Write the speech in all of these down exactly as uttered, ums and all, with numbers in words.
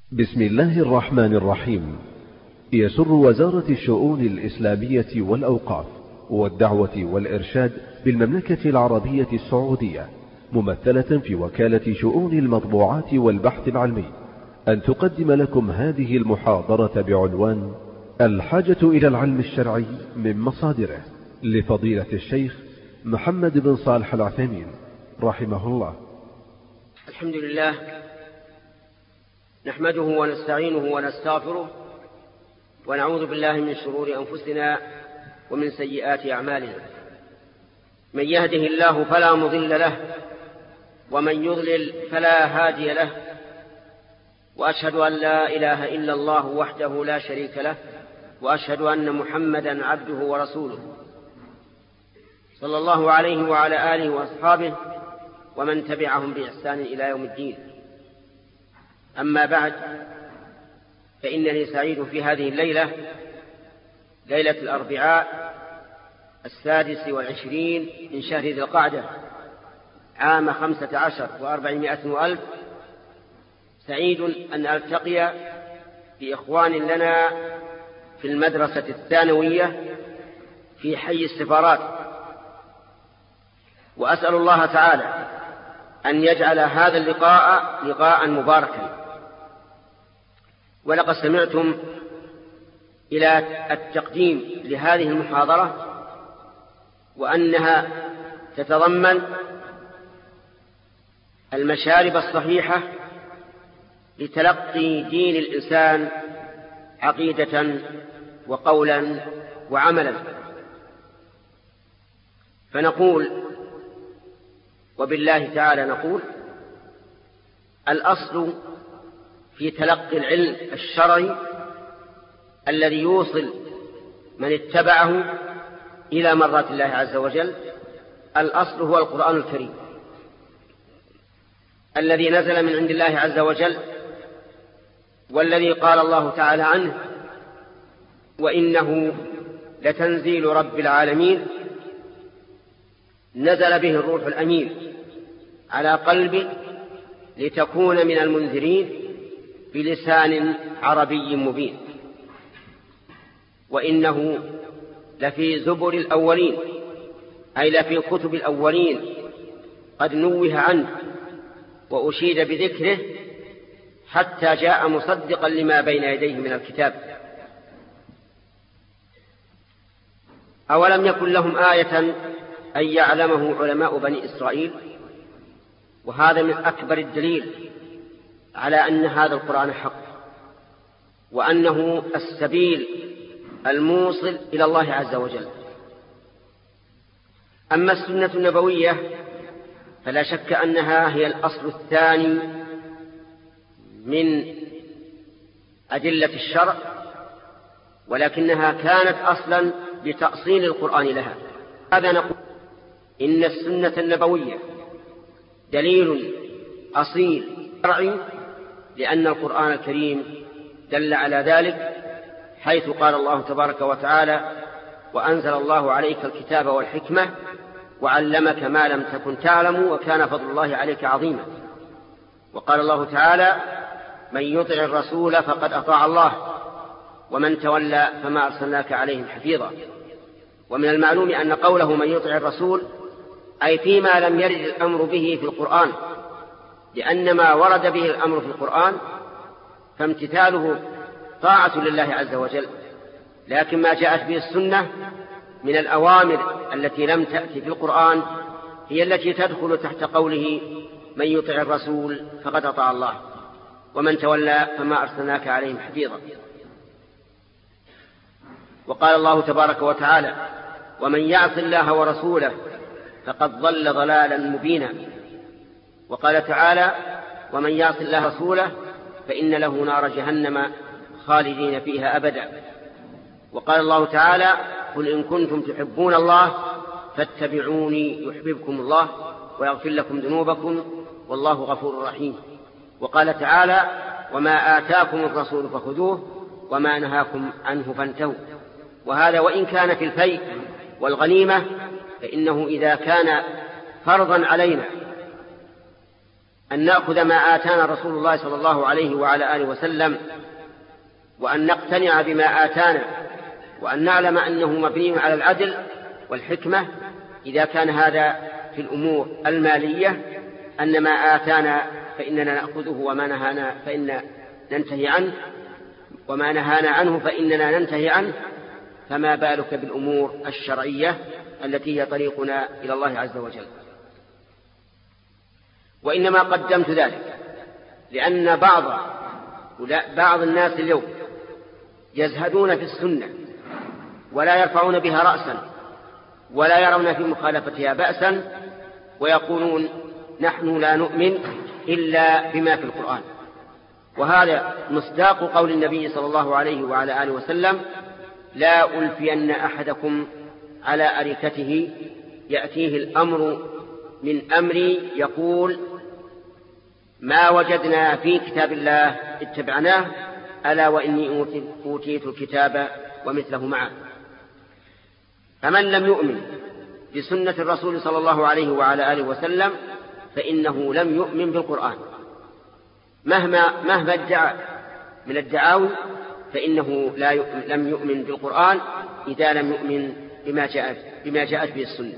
بسم الله الرحمن الرحيم. يسر وزارة الشؤون الإسلامية والأوقاف والدعوة والإرشاد بالمملكة العربية السعودية ممثلة في وكالة شؤون المطبوعات والبحث العلمي أن تقدم لكم هذه المحاضرة بعنوان الحاجة إلى العلم الشرعي من مصادره، لفضيلة الشيخ محمد بن صالح العثيمين رحمه الله. الحمد لله، نحمده ونستعينه ونستغفره ونعوذ بالله من شرور أنفسنا ومن سيئات أعمالنا. من يهده الله فلا مضل له ومن يضلل فلا هادي له، وأشهد أن لا إله إلا الله وحده لا شريك له، وأشهد أن محمدا عبده ورسوله صلى الله عليه وعلى آله وأصحابه ومن تبعهم بإحسان إلى يوم الدين. أما بعد، فإنني سعيد في هذه الليلة، ليلة الأربعاء السادس والعشرين من شهر ذي القعدة عام خمسة عشر وأربعمائة وألف، سعيد أن ألتقي بإخوان لنا في المدرسة الثانوية في حي السفارات، وأسأل الله تعالى أن يجعل هذا اللقاء لقاء مباركا. ولقد سمعتم إلى التقديم لهذه المحاضرة وأنها تتضمن المشارب الصحيحة لتلقي دين الإنسان عقيدة وقولا وعملا. فنقول وبالله تعالى نقول: الأصل في تلقي العلم الشرعي الذي يوصل من اتبعه إلى مرضات الله عز وجل، الأصل هو القرآن الكريم الذي نزل من عند الله عز وجل، والذي قال الله تعالى عنه: وإنه لتنزيل رب العالمين نزل به الروح الأمين على قلبك لتكون من المنذرين بلسان عربي مبين. وإنه لفي زبر الأولين، أي لفي كتب الأولين، قد نوه عنه وأشيد بذكره حتى جاء مصدقا لما بين يديه من الكتاب. أولم يكن لهم آية أن يعلمه علماء بني إسرائيل؟ وهذا من أكبر الدليل على أن هذا القرآن حق، وأنه السبيل الموصل إلى الله عز وجل. أما السنة النبوية فلا شك أنها هي الأصل الثاني من أدلة الشرع، ولكنها كانت أصلا بتأصيل القرآن لها. هذا نقول إن السنة النبوية دليل أصيل شرعي، لأن القرآن الكريم دل على ذلك، حيث قال الله تبارك وتعالى: وأنزل الله عليك الكتاب والحكمة وعلمك ما لم تكن تعلم وكان فضل الله عليك عظيما. وقال الله تعالى: من يطع الرسول فقد أطاع الله ومن تولى فما أرسلناك عليهم حفيظا. ومن المعلوم أن قوله من يطع الرسول أي فيما لم يرد الأمر به في القرآن، لأن ما ورد به الأمر في القرآن فامتثاله طاعة لله عز وجل، لكن ما جاءت به السنة من الأوامر التي لم تأتي في القرآن هي التي تدخل تحت قوله من يطع الرسول فقد أطاع الله ومن تولى فما أرسلناك عليهم حفيظا. وقال الله تبارك وتعالى: ومن يعص الله ورسوله فقد ضل ضلالا مبينا. وقال تعالى: ومن يعص الله ورسوله فإن له نار جهنم خالدين فيها أبدا. وقال الله تعالى: قل إن كنتم تحبون الله فاتبعوني يحببكم الله ويغفر لكم ذنوبكم والله غفور رحيم. وقال تعالى: وما آتاكم الرسول فخذوه وما نهاكم عنه فانتهوا. وهذا وإن كان في الفيء والغنيمة، فإنه إذا كان فرضا علينا أن نأخذ ما آتانا رسول الله صلى الله عليه وعلى آله وسلم، وأن نقتنع بما آتانا، وأن نعلم أنه مبني على العدل والحكمة. إذا كان هذا في الأمور المالية، أن ما آتانا فإننا نأخذه، وما نهانا فإن ننتهي عنه، وما نهانا عنه فإننا ننتهي عنه. فما بالك بالأمور الشرعية التي هي طريقنا إلى الله عز وجل. وإنما قدمت ذلك لأن بعض بعض الناس اليوم يزهدون في السنة ولا يرفعون بها رأسا ولا يرون في مخالفتها بأسا، ويقولون نحن لا نؤمن إلا بما في القرآن. وهذا مصداق قول النبي صلى الله عليه وعلى آله وسلم: لا ألفين أحدكم على أريكته يأتيه الأمر من أمري يقول ما وجدنا في كتاب الله اتبعناه، ألا وإني أوتيت الكتاب ومثله معه. فمن لم يؤمن بسنة الرسول صلى الله عليه وعلى آله وسلم فإنه لم يؤمن بالقرآن، مهما مهما ادعى من الدعاوى، فإنه لا يؤمن لم يؤمن بالقرآن إذا لم يؤمن بما جاءت بما جاءت به السنة.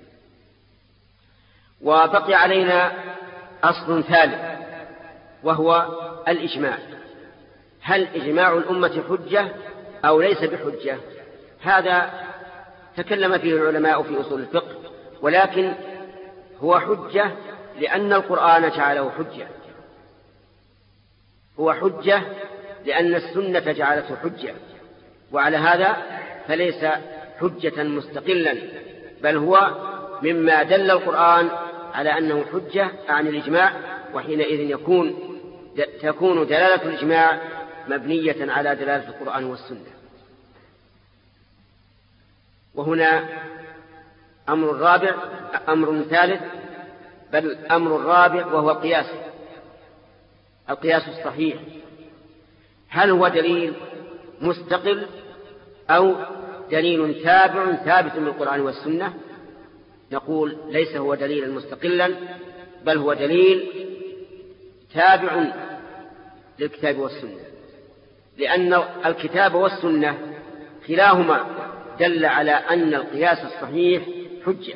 وبقي علينا أصل ثالث وهو الإجماع. هل إجماع الأمة حجة أو ليس بحجة؟ هذا تكلم فيه العلماء في أصول الفقه، ولكن هو حجة لأن القرآن جعله حجة، هو حجة لأن السنة جعلته حجة، وعلى هذا فليس حجة مستقلا، بل هو مما دل القرآن على أنه حجة عن الإجماع، وحينئذ يكون تكون دلالة الإجماع مبنية على دلالة القرآن والسنة. وهنا أمر رابع أمر ثالث بل أمر رابع، وهو القياس القياس الصحيح. هل هو دليل مستقل أو دليل تابع ثابت من القرآن والسنة؟ نقول ليس هو دليلا مستقلا، بل هو دليل تابع للكتاب والسنة، لأن الكتاب والسنة كلاهما دل على أن القياس الصحيح حجة.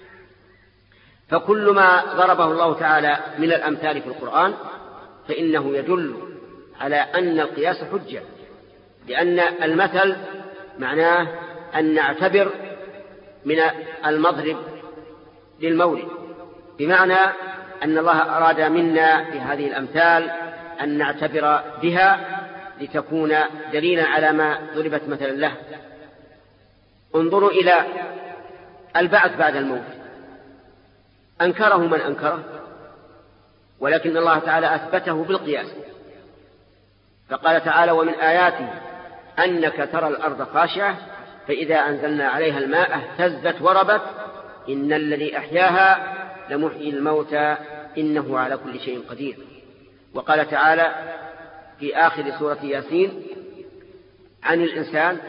فكل ما ضربه الله تعالى من الأمثال في القرآن فإنه يدل على أن القياس حجة، لأن المثل معناه أن نعتبر من المضرب للمورد، بمعنى أن الله أراد منا بهذه الأمثال أن نعتبر بها لتكون دليلا على ما ضربت مثلا له. انظروا إلى البعث بعد الموت، أنكره من أنكره، ولكن الله تعالى أثبته بالقياس، فقال تعالى: ومن آياته أنك ترى الأرض خاشعة فإذا أنزلنا عليها الماء اهتزت وربت إن الذي أحياها لمحيي الموتى إنه على كل شيء قدير. وقال تعالى في آخر سورة ياسين عن الإنسان: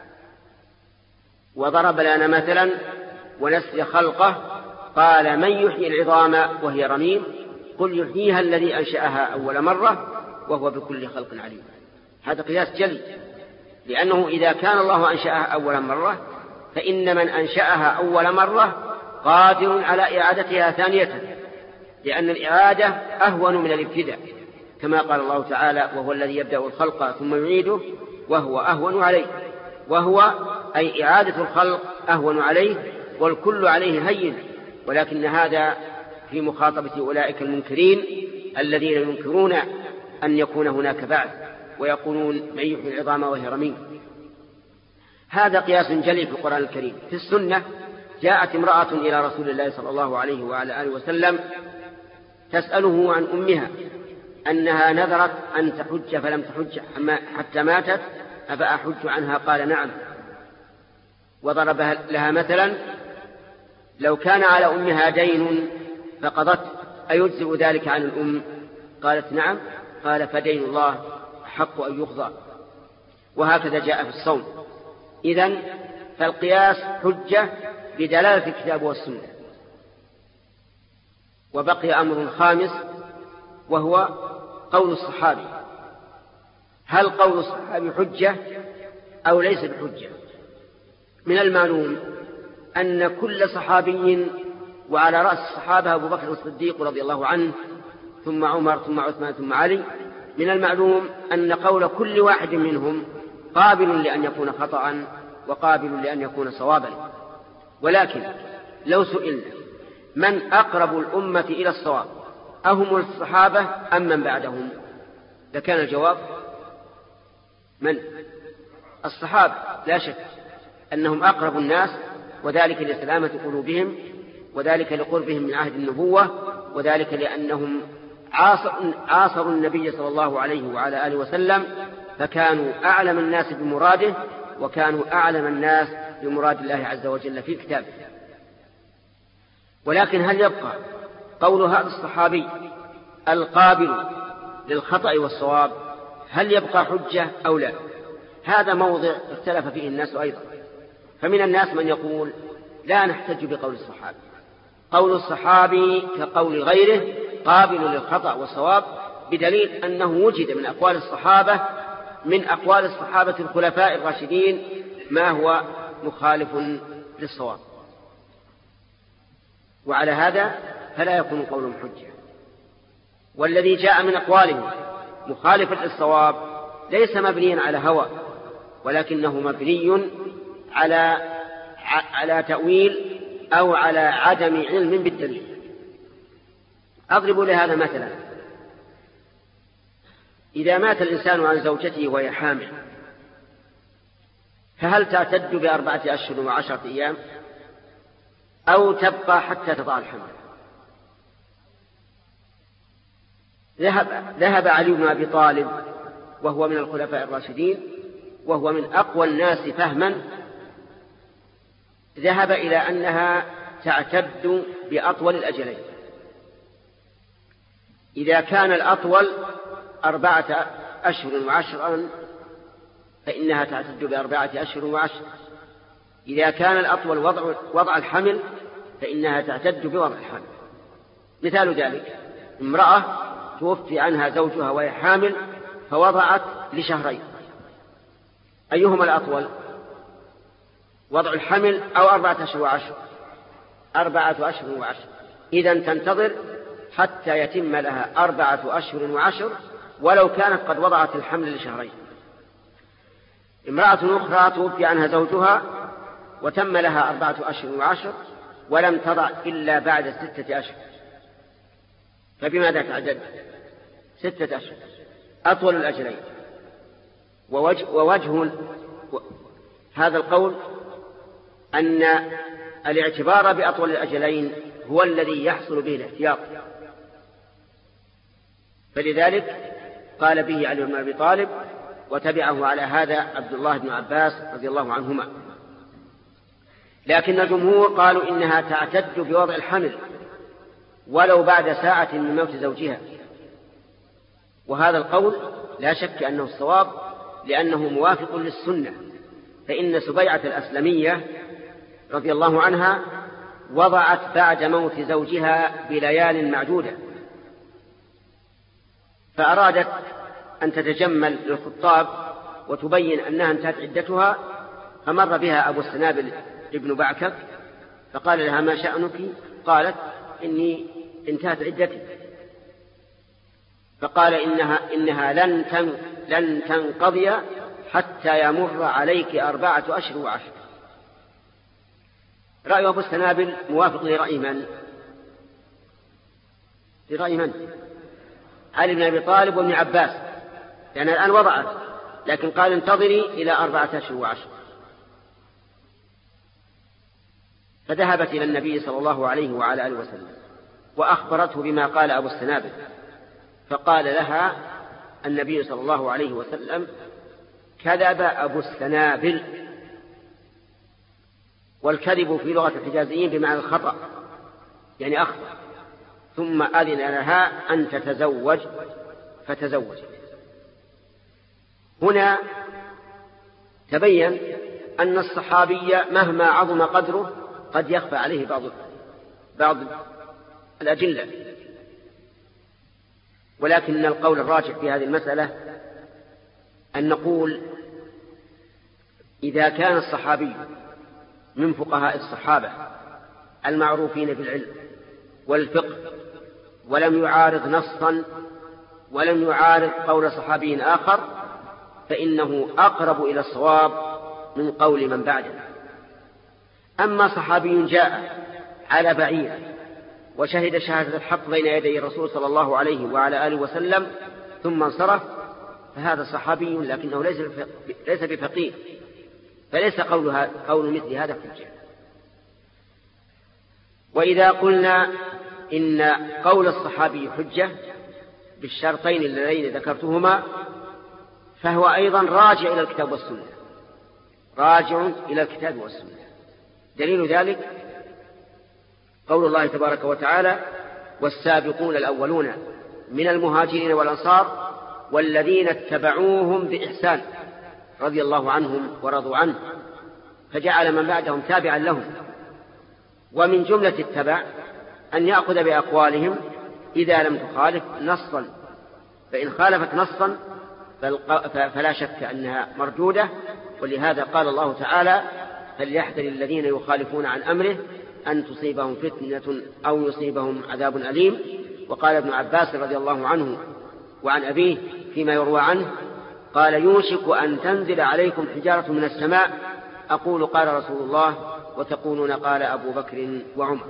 وضرب لنا مثلا ونسي خلقه قال من يحيي العظام وهي رميم قل يحييها الذي أنشأها أول مرة وهو بكل خلق عليم. هذا قياس جلي، لأنه إذا كان الله أنشأها أول مرة فإن من أنشأها أول مرة قادر على إعادتها ثانية، لأن الإعادة أهون من الابتداء، كما قال الله تعالى: وهو الذي يبدأ الخلق ثم يعيده وهو أهون عليه. وهو أي إعادة الخلق أهون عليه، والكل عليه هين، ولكن هذا في مخاطبة أولئك المنكرين الذين ينكرون أن يكون هناك بعث، ويقولون من يحيي العظام وهي رميم. هذا قياس جلي في القرآن الكريم. في السنة جاءت امرأة إلى رسول الله صلى الله عليه وعلى آله وسلم تسأله عن أمها أنها نذرت أن تحج فلم تحج حتى ماتت أفأحج عنها؟ قال: نعم. وضرب لها مثلا: لو كان على أمها دين فقضت أيجزئ ذلك عن الأم؟ قالت: نعم. قال: فدين الله حق أن يقضى. وهكذا جاء في الصوم. إذن فالقياس حجة بدلالة الكتاب والسنة. وبقي أمر خامس وهو قول الصحابي. هل قول الصحابي حجة أو ليس بحجة؟ من المعلوم أن كل صحابي، وعلى رأس الصحابة أبو بكر الصديق رضي الله عنه، ثم عمر، ثم عثمان، ثم علي، من المعلوم أن قول كل واحد منهم قابل لأن يكون خطأ وقابل لأن يكون صوابا. ولكن لو سئلنا من أقرب الأمة إلى الصواب، أهم الصحابة أم من بعدهم، لكان الجواب من؟ الصحابة، لا شك أنهم أقرب الناس، وذلك لسلامة قلوبهم، وذلك لقربهم من عهد النبوة، وذلك لأنهم عاصروا النبي صلى الله عليه وعلى آله وسلم، فكانوا أعلم الناس بمراده، وكانوا أعلم الناس بمراد الله عز وجل في كتابه. ولكن هل يبقى قول هذا الصحابي القابل للخطأ والصواب، هل يبقى حجة أو لا؟ هذا موضع اختلف فيه الناس أيضا. فمن الناس من يقول لا نحتج بقول الصحابي، قول الصحابي كقول غيره قابل للخطأ والصواب، بدليل أنه وجد من أقوال الصحابة من أقوال الصحابة الخلفاء الراشدين ما هو مخالف للصواب، وعلى هذا فلا يكون قولهم حجة. والذي جاء من أقوالهم مخالفا للصواب ليس مبنيا على هوى، ولكنه مبني على على تأويل أو على عدم علم بالدليل. أضرب لهذا مثلا: إذا مات الإنسان عن زوجته وهي حامل، فهل تعتد بأربعة أشهر وعشرة أيام أو تبقى حتى تضع الحمل؟ ذهب, ذهب علي بن أبي طالب وهو من الخلفاء الراشدين، وهو من أقوى الناس فهما، ذهب إلى أنها تعتد بأطول الأجلين. إذا كان الأطول أربعة أشهر وعشرا فإنها تعتد بأربعة أشهر وعشر. إذا كان الأطول وضع, وضع الحمل فإنها تعتد بوضع الحمل. مثال ذلك: امرأة توفي عنها زوجها وهي حامل فوضعت لشهرين، أيهما الأطول؟ وضع الحمل أو أربعة أشهر وعشر؟ أربعة أشهر وعشر. إذن تنتظر حتى يتم لها أربعة أشهر وعشر ولو كانت قد وضعت الحمل لشهرين. امرأة أخرى توفي عنها زوجها وتم لها أربعة أشهر وعشر ولم تضع إلا بعد ستة أشهر، فبماذا تعدد؟ ستة أشهر، أطول الأجلين. ووجه, ووجه هذا القول أن الاعتبار بأطول الأجلين هو الذي يحصل به الاحتياط، فلذلك قال به علي بن أبي طالب، وتبعه على هذا عبد الله بن عباس رضي الله عنهما. لكن الجمهور قالوا إنها تعتد بوضع الحمل ولو بعد ساعة من موت زوجها، وهذا القول لا شك أنه الصواب لأنه موافق للسنة. فإن سبيعة الأسلمية رضي الله عنها وضعت بعد موت زوجها بليال معدودة، فأرادت أن تتجمل للخطاب وتبين أنها انتهت عدتها، فمر بها أبو السنابل ابن بعكك فقال لها: ما شأنك؟ قالت: إني انتهت عدتي. فقال: إنها, إنها لن, تن لن تنقضي حتى يمر عليك أربعة أشهر وعشر. رأي أبو السنابل موافق لرأي من؟ لرأي من؟ علي بن أبي طالب وابن عباس، لأن الآن وضعت، لكن قال: انتظري إلى أربعة أشهر وعشر. فذهبت إلى النبي صلى الله عليه وعلى آله وسلم وأخبرته بما قال أبو السنابل، فقال لها النبي صلى الله عليه وسلم: كذب أبو السنابل. والكذب في لغة الحجازيين بمعنى الخطأ، يعني أخطأ. ثم أذن لها أن تتزوج فتزوجت. هنا تبين أن الصحابي مهما عظم قدره قد يخفى عليه بعض بعض الأدلة، ولكن القول الراجح في هذه المسألة أن نقول إذا كان الصحابي من فقهاء الصحابة المعروفين بالعلم والفقه ولم يعارض نصا ولم يعارض قول صحابي آخر فإنه أقرب إلى الصواب من قول من بعده. أما صحابي جاء على بعير وشهد شهادة الحق بين يدي الرسول صلى الله عليه وعلى آله وسلم ثم انصرف فهذا صحابي لكنه ليس بفقيه، فليس قولها قول مثل هذا حجة. وإذا قلنا إن قول الصحابي حجة بالشرطين اللذين ذكرتهما فهو أيضا راجع إلى الكتاب والسنة، راجع إلى الكتاب والسنة. دليل ذلك قول الله تبارك وتعالى: والسابقون الأولون من المهاجرين والأنصار والذين اتبعوهم بإحسان رضي الله عنهم ورضوا عنه، فجعل من بعدهم تابعا لهم. ومن جملة التبع أن يأخذ بأقوالهم إذا لم تخالف نصا، فإن خالفت نصا فلا شك أنها مردودة. ولهذا قال الله تعالى: فليحذر الذين يخالفون عن أمره أن تصيبهم فتنة أو يصيبهم عذاب أليم. وقال ابن عباس رضي الله عنه وعن أبيه فيما يروى عنه قال: يوشك أن تنزل عليكم حجارة من السماء أقول قال رسول الله وتقولون قال أبو بكر وعمر.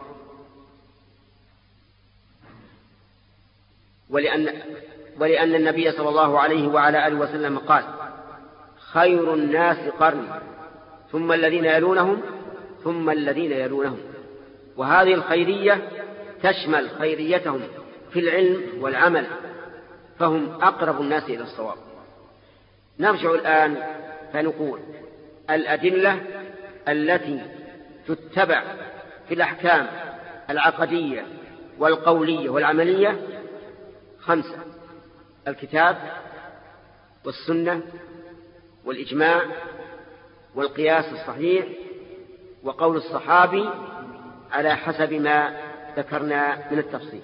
ولأن, ولأن النبي صلى الله عليه وعلى آله وسلم قال: خير الناس قرني ثم الذين يلونهم ثم الذين يلونهم. وهذه الخيرية تشمل خيريتهم في العلم والعمل، فهم أقرب الناس إلى الصواب. نرجع الآن فنقول الأدلة التي تتبع في الأحكام العقدية والقولية والعملية خمسة: الكتاب والسنة والإجماع والقياس الصحيح وقول الصحابي على حسب ما ذكرنا من التفصيل.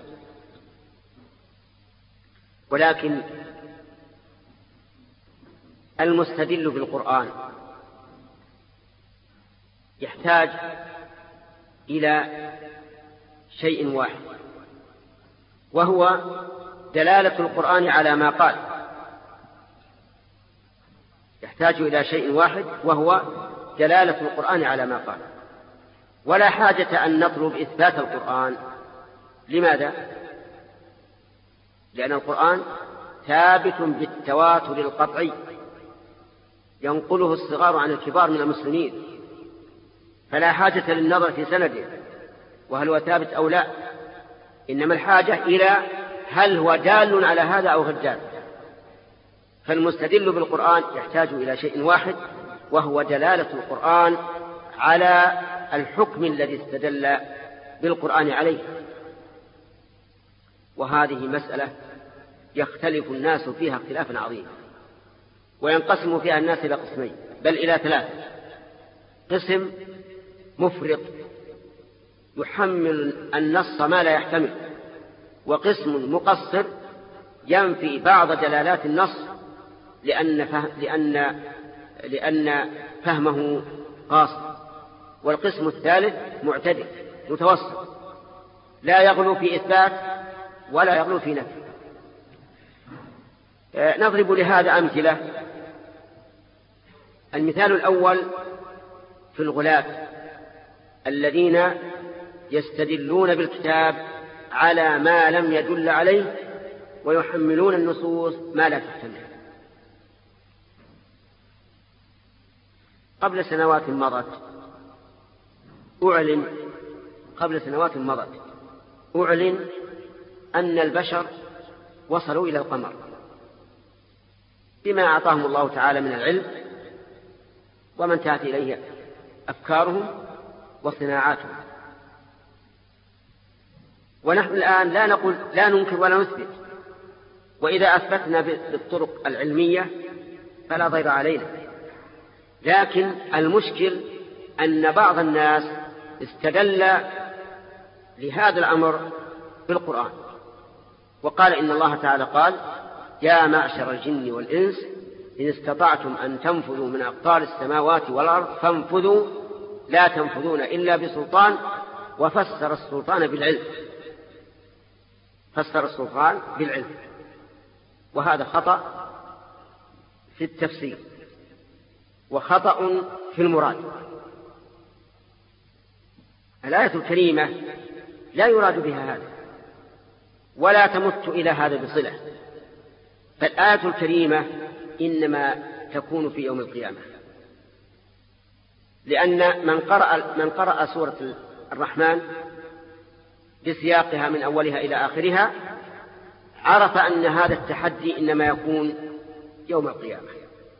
ولكن المستدل بالقرآن يحتاج إلى شيء واحد، وهو دلالة القرآن على ما قال. يحتاج إلى شيء واحد وهو دلالة القرآن على ما قال، ولا حاجة أن نطلب إثبات القرآن. لماذا؟ لأن القرآن ثابت بالتواتر القطعي ينقله الصغار عن الكبار من المسلمين، فلا حاجة للنظر في سنده وهل هو ثابت أو لا، إنما الحاجة إلى هل هو دال على هذا أو غير دال. فالمستدل بالقرآن يحتاج إلى شيء واحد وهو دلالة القرآن على الحكم الذي استدل بالقرآن عليه. وهذه مسألة يختلف الناس فيها اختلافا عظيما، وينقسم فيها الناس إلى قسمين بل إلى ثلاثة: قسم مفرط يحمل النص ما لا يحتمل، وقسم مقصر ينفي بعض دلالات النص لأن, فهم لأن, لأن فهمه قاصر، والقسم الثالث معتدل متوسط لا يغلو في إثبات ولا يغلو في نفي. نضرب لهذا أمثلة. المثال الأول في الغلاة الذين يستدلون بالكتاب على ما لم يدل عليه ويحملون النصوص ما لا تحتمل. قبل سنوات مضت أعلن قبل سنوات مضت أعلن أن البشر وصلوا إلى القمر بما أعطاهم الله تعالى من العلم وما انتهت إليه أفكارهم وصناعاتهم. ونحن الآن لا نقول لا ننكر ولا نثبت، وإذا أثبتنا بالطرق العلمية فلا ضير علينا. لكن المشكل أن بعض الناس استدل لهذا الأمر بالقرآن وقال إن الله تعالى قال يا معشر الجن والإنس إن استطعتم أن تنفذوا من أقطار السماوات والأرض فانفذوا لا تنفذون إلا بسلطان. وفسر السلطان بالعلم، فسر السلطان بالعلم، وهذا خطأ في التفسير وخطأ في المراد. الآية الكريمة لا يراد بها هذا ولا تمت إلى هذا بصلة، فالآية الكريمة إنما تكون في يوم القيامة، لأن من قرأ, من قرأ سورة الرحمن بسياقها من أولها إلى آخرها عرف أن هذا التحدي إنما يكون يوم القيامة.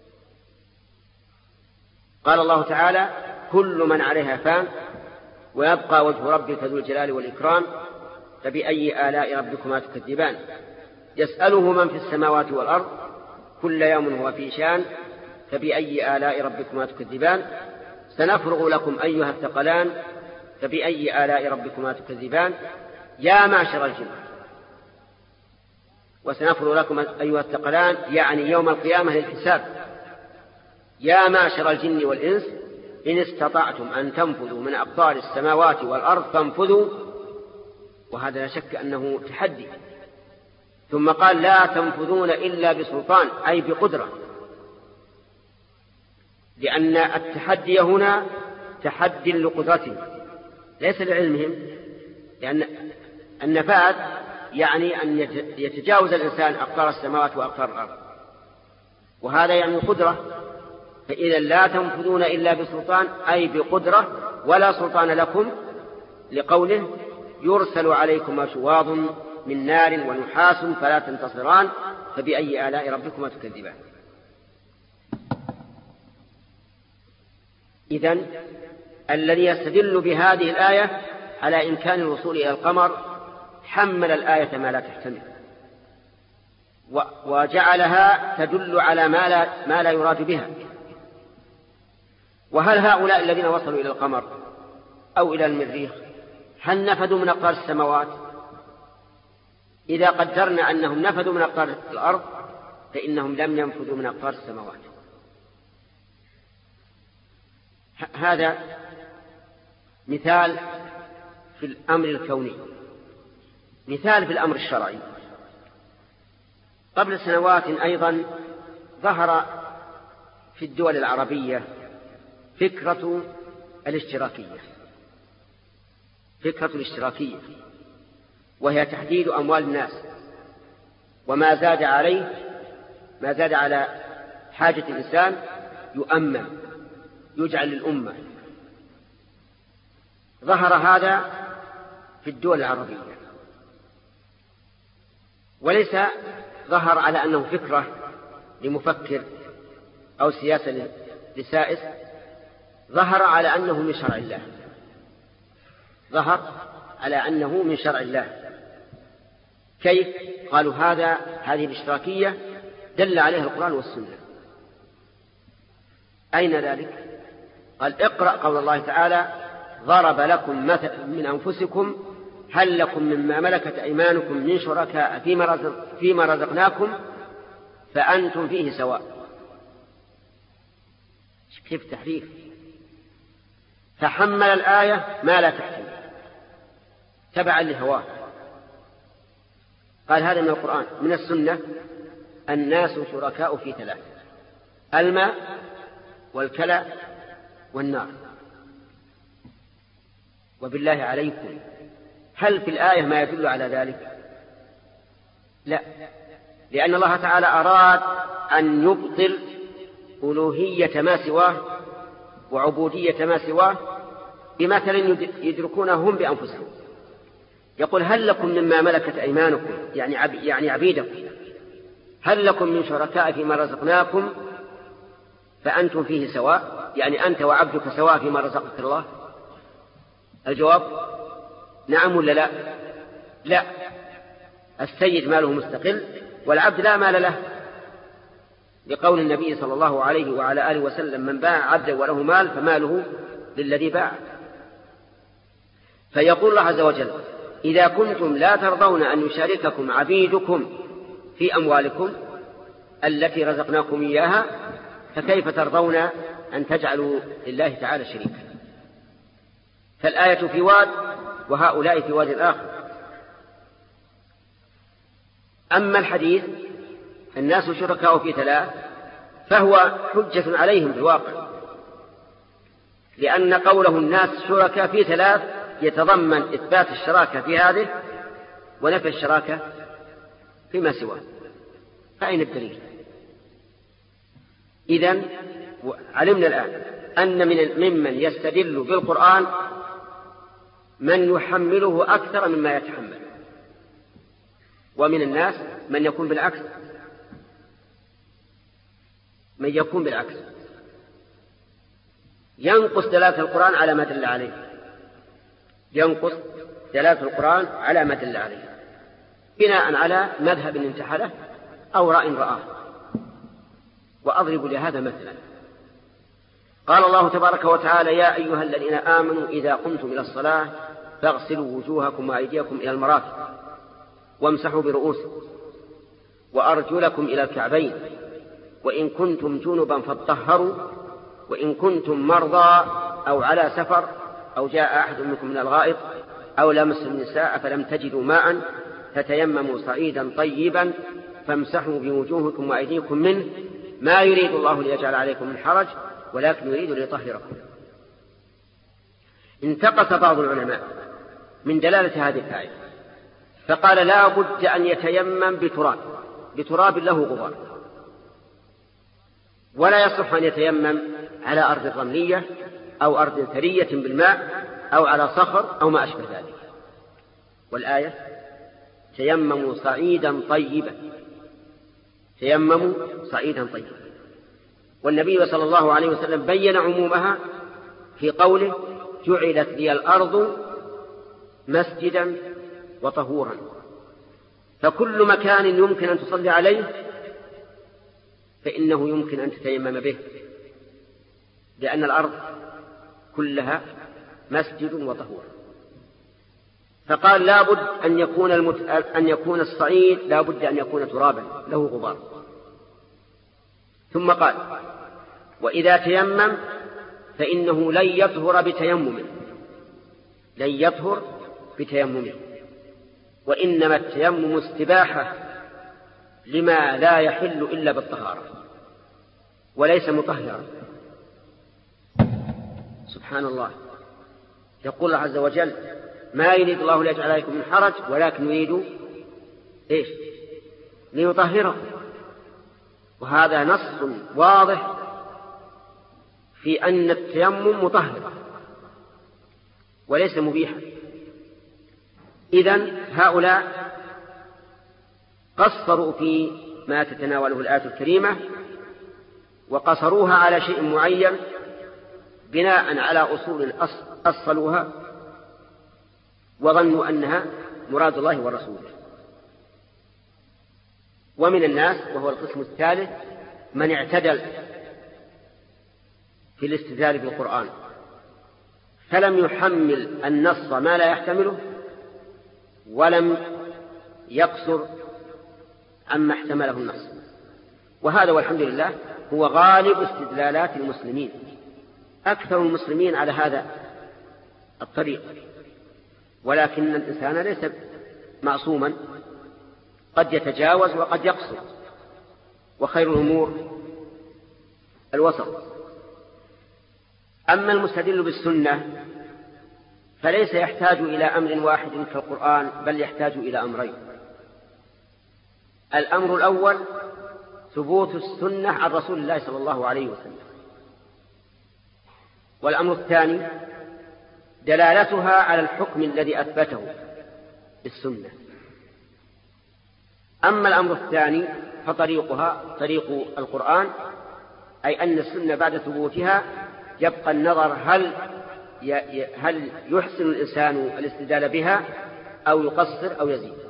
قال الله تعالى كل من عليها فان ويبقى وجه ربك ذو الجلال والإكرام فبأي آلاء ربكما تكذبان يسأله من في السماوات والأرض كل يوم هو في شان فبأي آلاء ربكما تكذبان سنفرغ لكم أيها الثقلان فبأي آلاء ربكما تكذبان يا معشر الجن. وسنفرغ لكم أيها الثقلان يعني يوم القيامة للحساب. يا معشر الجن والإنس إن استطعتم أن تنفذوا من أقطار السماوات والأرض فانفذوا، وهذا لا شك أنه تحدي. ثم قال لا تنفذون إلا بسلطان أي بقدرة، لأن التحدي هنا تحدي لقدرتهم ليس لعلمهم، لأن النفاذ يعني أن يتجاوز الإنسان أقطار السماوات وأقطار الأرض، وهذا يعني قدرة. فإذا لا تنفذون إلا بسلطان أي بقدرة ولا سلطان لكم، لقوله يرسل عليكم شواظ من نار ونحاس فلا تنتصران فبأي آلاء ربكما تكذبان. إذن الذي يستدل بهذه الآية على إمكان الوصول إلى القمر حمل الآية ما لا تحتمل وجعلها تدل على ما لا, ما لا يراد بها. وهل هؤلاء الذين وصلوا إلى القمر أو إلى المريخ هل نفذوا من أقطار السماوات؟ إذا قدرنا أنهم نفذوا من أقطار الأرض فإنهم لم ينفذوا من أقطار السماوات. هذا مثال في الأمر الكوني. مثال في الأمر الشرعي. قبل سنوات أيضا ظهر في الدول العربية فكرة الاشتراكية فكرة الاشتراكية وهي تحديد أموال الناس، وما زاد عليه ما زاد على حاجة الإنسان يؤمن يجعل للأمة. ظهر هذا في الدول العربية، وليس ظهر على أنه فكرة لمفكر أو سياسة لسائس، ظهر على أنه من شرع الله ظهر على أنه من شرع الله. كيف؟ قالوا هذا هذه الاشتراكية دل عليها القرآن والسنة. أين ذلك؟ قال اقرأ قول الله تعالى ضرب لكم مثل من أنفسكم هل لكم مما ملكت أيمانكم من شركاء فيما, رزق فيما رزقناكم فأنتم فيه سواء. كيف تحريف؟ فحمل الآية ما لا تحتمل تبعا لهواه. قال هذا من القرآن. من السنة الناس شركاء في ثلاث: الماء والكلى والنار. وبالله عليكم هل في الآية ما يدل على ذلك؟ لا، لأن الله تعالى أراد أن يبطل ألوهية ما سواه وعبودية ما سواه بمثل يدركونه هم بأنفسهم. يقول هل لكم مما ملكت أيمانكم يعني, عب يعني عبيدكم هل لكم من شركاء فيما رزقناكم فأنتم فيه سواء، يعني أنت وعبدك سواء فيما رزقك الله. الجواب نعم ولا لا؟ لا، السيد ماله مستقل والعبد لا مال له، لقول النبي صلى الله عليه وعلى آله وسلم من باع عبدا وله مال فماله للذي باع. فيقول الله عز وجل إذا كنتم لا ترضون أن يشارككم عبيدكم في أموالكم التي رزقناكم إياها فكيف ترضون أن تجعلوا لله تعالى شريكا؟ فالآية في واد وهؤلاء في واد آخر. أما الحديث الناس شركاء في ثلاث فهو حجة عليهم في الواقع، لأن قوله الناس شركاء في ثلاث يتضمن إثبات الشراكة في هذه ونفي الشراكة فيما سواه، فأين الدليل؟ إذن علمنا الآن أن من ممن يستدل بالقرآن من يحمله أكثر مما يتحمل، ومن الناس من يكون بالعكس من يكون بالعكس ينقص دلالة القرآن على ما دل عليه ينقص دلالة القرآن على ما دل عليه بناء على مذهب انتحله أو رأي رآه. وأضرب لهذا مثلا، قال الله تبارك وتعالى: يا أيها الذين آمنوا إذا قمتم إلى الصلاة فاغسلوا وجوهكم وأيديكم إلى المرافق وامسحوا برؤوسكم وأرجلكم إلى الكعبين وإن كنتم جنبا فاطهروا وإن كنتم مرضى أو على سفر أو جاء أحد منكم من الغائط أو لمس النساء فلم تجدوا ماء فتيمموا صعيدا طيبا فامسحوا بوجوهكم وأيديكم منه ما يريد الله ليجعل عليكم من حرج ولكن يريد ليطهركم. انتقص بعض العلماء من دلالة هذه الآية فقال: لا بد أن يتيمم بتراب بتراب له غبار، ولا يصح أن يتيمم على أرض رملية أو أرض ثرية بالماء أو على صخر أو ما أشبه ذلك. والآية: تيمموا صعيدا طيبا تيمموا صعيدا طيبا. والنبي صلى الله عليه وسلم بين عمومها في قوله: جعلت لي الأرض مسجدا وطهورا. فكل مكان يمكن أن تصلي عليه فإنه يمكن أن تتيمم به، لأن الأرض كلها مسجد وطهور. فقال: لا بد أن يكون, المت... أن يكون الصعيد لا بد أن يكون ترابا له غبار. ثم قال: وإذا تيمم فإنه لن يطهر بتيممه لن يطهر بتيممه وإنما التيمم استباحة لما لا يحل إلا بالطهارة وليس مطهرا. سبحان الله، يقول الله عز وجل: ما يريد الله ليجعل عليكم من حرج ولكن يريد إيش؟ ليطهركم. وهذا نص واضح في أن التيمم مطهر وليس مبيحا. إذن هؤلاء قصروا في ما تتناوله الآية الكريمة وقصروها على شيء معين بناء على أصول أصلوها وظنوا أنها مراد الله ورسوله. ومن الناس، وهو القسم الثالث، من اعتدل في الاستدلال بالقرآن فلم يحمل النص ما لا يحتمله ولم يقصر عما احتمله النص. وهذا والحمد لله هو غالب استدلالات المسلمين. أكثر المسلمين على هذا الطريق، ولكن الإنسان ليس معصوما، قد يتجاوز وقد يقصر، وخير الأمور الوسط. أما المستدل بالسنة فليس يحتاج إلى أمر واحد كالقرآن، بل يحتاج إلى أمرين. الأمر الأول ثبوت السنة عن رسول الله صلى الله عليه وسلم، والأمر الثاني دلالتها على الحكم الذي أثبته بالسنة. أما الأمر الثاني فطريقها طريق القرآن، أي أن السنة بعد ثبوتها يبقى النظر هل هل يحسن الإنسان الاستدلال بها أو يقصر أو يزيد.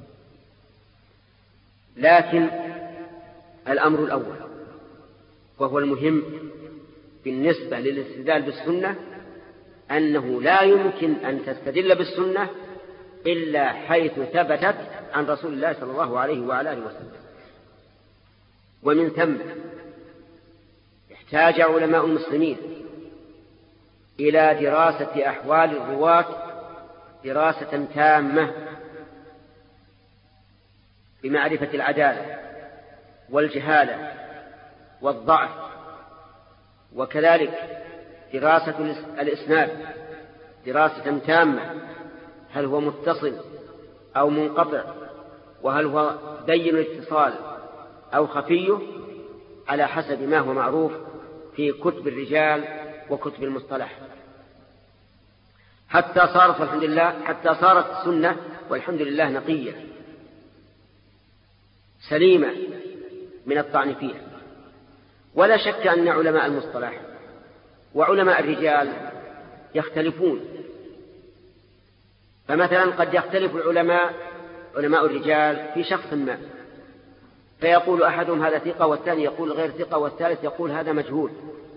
لكن الأمر الأول وهو المهم بالنسبة للاستدلال بالسنة أنه لا يمكن أن تستدل بالسنة إلا حيث ثبتت عن رسول الله صلى الله عليه وعلى آله وسلم. ومن ثم احتاج علماء المسلمين إلى دراسة أحوال الرواة دراسة تامة بمعرفة العدالة والجهالة والضعف، وكذلك دراسة الإسناد دراسة تامة، هل هو متصل أو منقطع، وهل هو بين الاتصال أو خفيه، على حسب ما هو معروف في كتب الرجال وكتب المصطلح، حتى صارت الحمد لله حتى صارت السنة والحمد لله نقية سليمة من الطعن فيها. ولا شك أن علماء المصطلح وعلماء الرجال يختلفون، فمثلا قد يختلف العلماء علماء الرجال في شخص ما، فيقول أحدهم هذا ثقة والثاني يقول غير ثقة والثالث يقول هذا مجهول.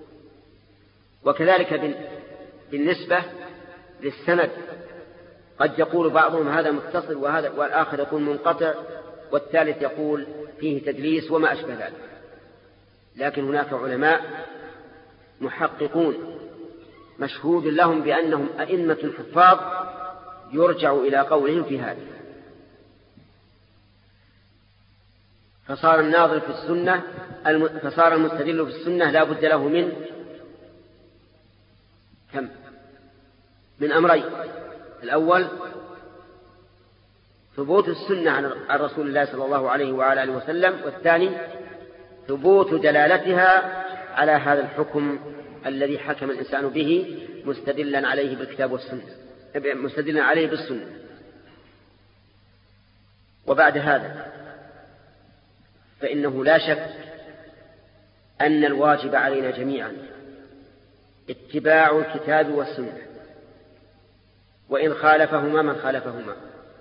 وكذلك بالنسبة للسند قد يقول بعضهم هذا متصل وهذا والآخر يقول منقطع والثالث يقول فيه تدليس وما أشبه ذلك. لكن هناك علماء محققون مشهود لهم بأنهم أئمة حفاظ يرجع إلى قولهم في هذا. فصار الناظر في السنة فصار المستدل في السنة لا بد له من كم من أمرين: الأول ثبوت السنة عن رسول الله صلى الله عليه وعلى آله وسلم، والثاني ثبوت دلالتها على هذا الحكم الذي حكم الإنسان به مستدلا عليه بالكتاب والسنة مستدلا عليه بالسنة. وبعد هذا فإنه لا شك أن الواجب علينا جميعا اتباع الكتاب والسنة، وإن خالفهما من خالفهما،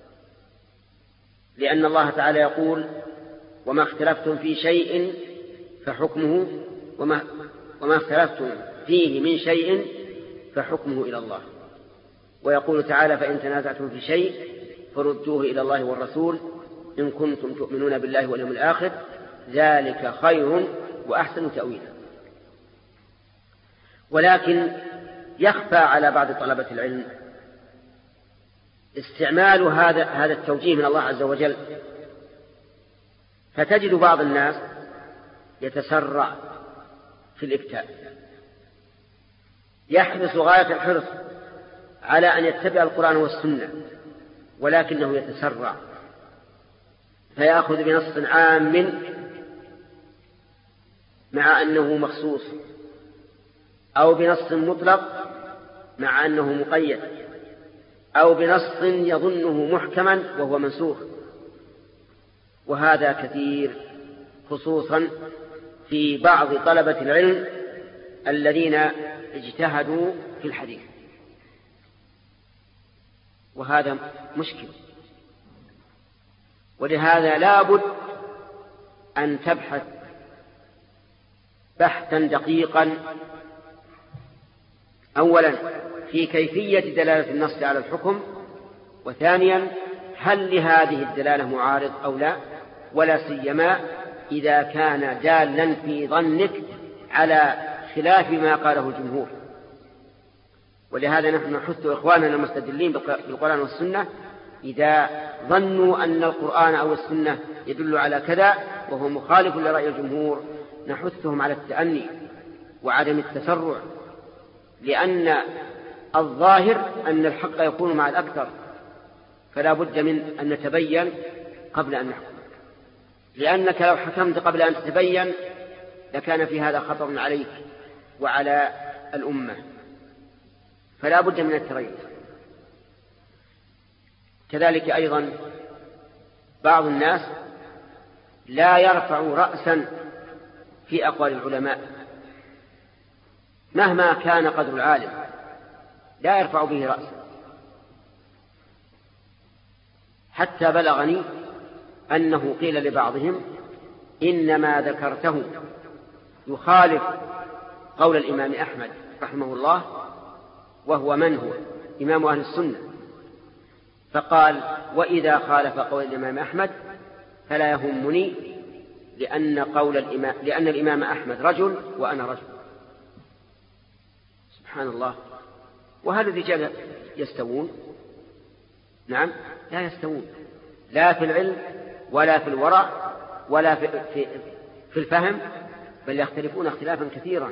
لأن الله تعالى يقول: وما اختلفتم في شيء فحكمه وما, وما اختلفتم فيه من شيء فحكمه إلى الله. ويقول تعالى: فإن تنازعتم في شيء فردوه إلى الله والرسول إن كنتم تؤمنون بالله واليوم الآخر ذلك خير وأحسن تأويلا. ولكن يخفى على بعض طلبة العلم استعمال هذا هذا التوجيه من الله عز وجل، فتجد بعض الناس يتسرع في الإفتاء، يحرص غاية الحرص على أن يتبع القرآن والسنة، ولكنه يتسرع فيأخذ بنص عام مع أنه مخصوص، أو بنص مطلق مع أنه مقيد، أو بنص يظنه محكما وهو منسوخ. وهذا كثير خصوصا في بعض طلبة العلم الذين اجتهدوا في الحديث، وهذا مشكل. ولهذا لا بد أن تبحث بحثا دقيقا أولا في كيفية دلالة النص على الحكم، وثانيا هل لهذه الدلالة معارض أو لا، ولا سيما إذا كان دالا في ظنك على خلاف ما قاله الجمهور. ولهذا نحن نحث إخواننا المستدلين بالقرآن والسنة إذا ظنوا أن القرآن أو السنة يدل على كذا وهو مخالف لرأي الجمهور نحثهم على التأني وعدم التسرع، لأن الظاهر أن الحق يكون مع الأكثر، فلا بد من أن نتبين قبل أن نحكم، لأنك لو حكمت قبل أن تتبين لكان في هذا خطر عليك وعلى الأمة، فلا بد من التريث. كذلك أيضا بعض الناس لا يرفع رأسا في أقوال العلماء مهما كان قدر العالم، لا يرفع به رأسا، حتى بلغني أنه قيل لبعضهم إنما ذكرته يخالف قول الإمام أحمد رحمه الله، وهو من هو إمام أهل السنة، فقال وإذا خالف قول الإمام أحمد فلا يهمني، لأن, قول الإمام لأن الإمام أحمد رجل وأنا رجل. سبحان الله. وهل الرجال يستوون؟ نعم لا يستوون، لا في العلم ولا في الورع ولا في, في, في الفهم، بل يختلفون اختلافا كثيرا.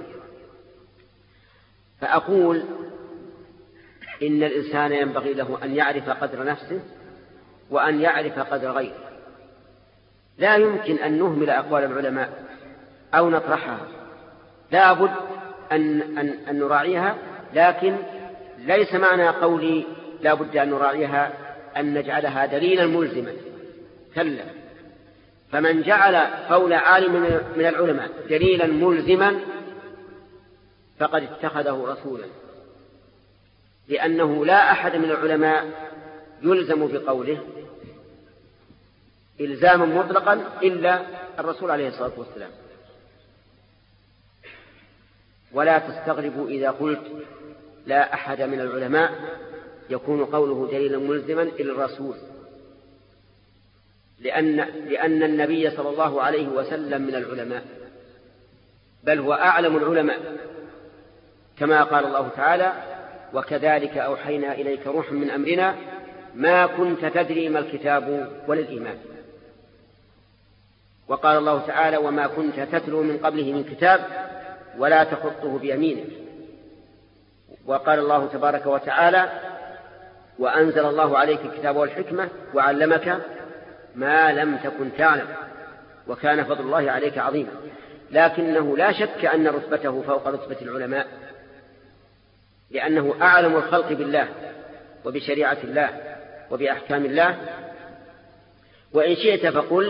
فأقول إن الإنسان ينبغي له أن يعرف قدر نفسه وأن يعرف قدر غيره. لا يمكن أن نهمل أقوال العلماء أو نطرحها، لا بد أن, أن, أن نراعيها، لكن ليس معنى قولي لا بد أن نراعيها أن نجعلها دليلا ملزما، كلا. فمن جعل قول عالم من العلماء دليلا ملزما فقد اتخذه رسولا، لأنه لا أحد من العلماء يلزم بقوله إلزاما مطلقا إلا الرسول عليه الصلاة والسلام. ولا تستغربوا إذا قلت لا أحد من العلماء يكون قوله دليلا ملزما إلا الرسول، لأن, لأن النبي صلى الله عليه وسلم من العلماء، بل هو أعلم العلماء، كما قال الله تعالى وكذلك أوحينا إليك روحا من أمرنا ما كنت تدري ما الكتاب ولا الإيمان. وقال الله تعالى وما كنت تتلو من قبله من كتاب ولا تخطه بيمينك. وقال الله تبارك وتعالى وأنزل الله عليك الكتاب والحكمة وعلمك ما لم تكن تعلم وكان فضل الله عليك عظيما. لكنه لا شك أن رتبته فوق رتبة العلماء، لأنه أعلم الخلق بالله وبشريعة الله وبأحكام الله. وإن شئت فقل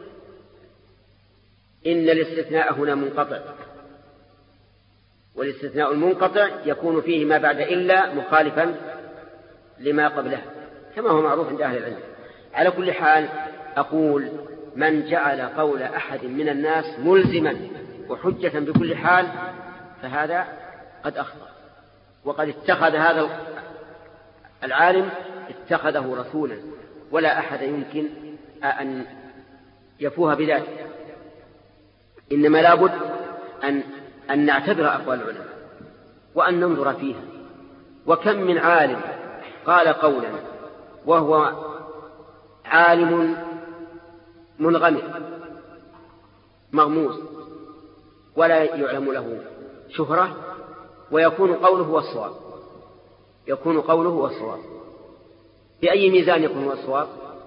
إن الاستثناء هنا منقطع، والاستثناء المنقطع يكون فيه ما بعد إلا مخالفا لما قبله، كما هو معروف عند أهل العلم. على كل حال أقول من جعل قول أحد من الناس ملزما وحجة بكل حال فهذا قد أخطأ، وقد اتخذ هذا العالم اتخذه رسولا، ولا أحد يمكن أن يفوه بذلك. إنما لابد أن, أن نعتبر أقوال العلماء وأن ننظر فيها. وكم من عالم قال قولا وهو عالم منغمر مغموس ولا يعلم له شهرة، ويكون قوله هو الصواب، يكون قوله هو الصواب. بأي ميزان يكون هو الصواب؟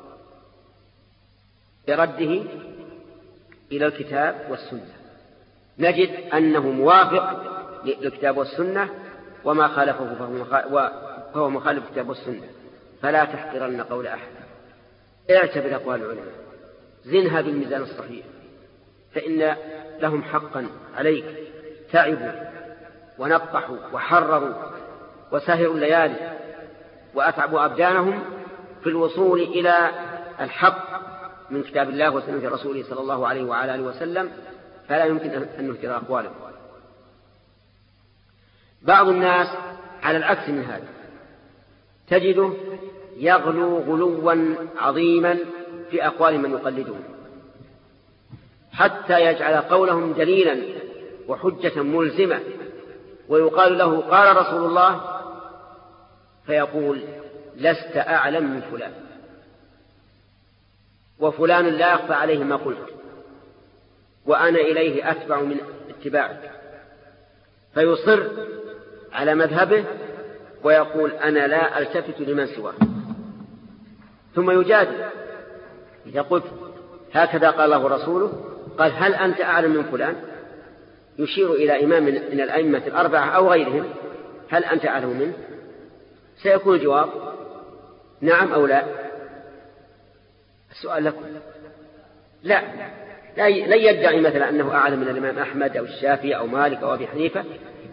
برده إلى الكتاب والسنة، نجد أنه موافق للكتاب والسنة، وما خالفه فهو مخالف الكتاب والسنة. فلا تحقرن قول أحد، اعتبر أقوال العلماء، زنها بالميزان الصحيح، فإن لهم حقا عليك. تعبوا ونقحوا وحرروا وسهروا الليالي وأتعبوا أبدانهم في الوصول إلى الحق من كتاب الله وسنة رسوله صلى الله عليه وعلى آله وسلم، فلا يمكن أن نهتر أقوالهم. بعض الناس على العكس من هذا، تجده يغلو غلوا عظيما في أقوال من يقلدون، حتى يجعل قولهم دليلا وحجة ملزمة، ويقال له قال رسول الله فيقول لست أعلم من فلان، وفلان لا يخفى عليه ما قلت، وأنا إليه أتبع من اتباعك. فيصر على مذهبه ويقول أنا لا ألتفت لمن سواه، ثم يجادل. إذا قلت هكذا قال الله ورسوله، قال هل أنت أعلم من فلان؟ يشير إلى إمام من الأئمة الأربعة أو غيرهم، هل أنت أعلم منه؟ سيكون الجواب نعم أو لا. السؤال لكم، لا لا يدعي مثلا أنه أعلم من الإمام أحمد أو الشافعي أو مالك أو أبي حنيفة،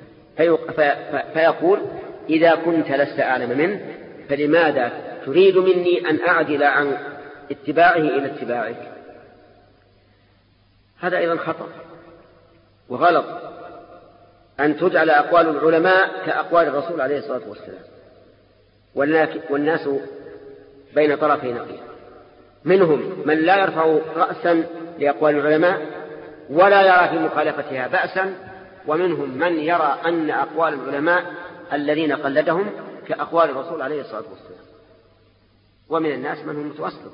فيقول إذا كنت لست أعلم منه فلماذا تريد مني أن أعدل عن اتباعه إلى اتباعك؟ هذا أيضا خطأ وغلط، أن تجعل أقوال العلماء كأقوال الرسول عليه الصلاة والسلام. والناس بين طرفي نقيض. منهم من لا يرفع رأسا لأقوال العلماء ولا يرى في مخالفتها بأسا، ومنهم من يرى أن أقوال العلماء الذين قلدهم كأقوال الرسول عليه الصلاة والسلام. ومن الناس من هم متوسط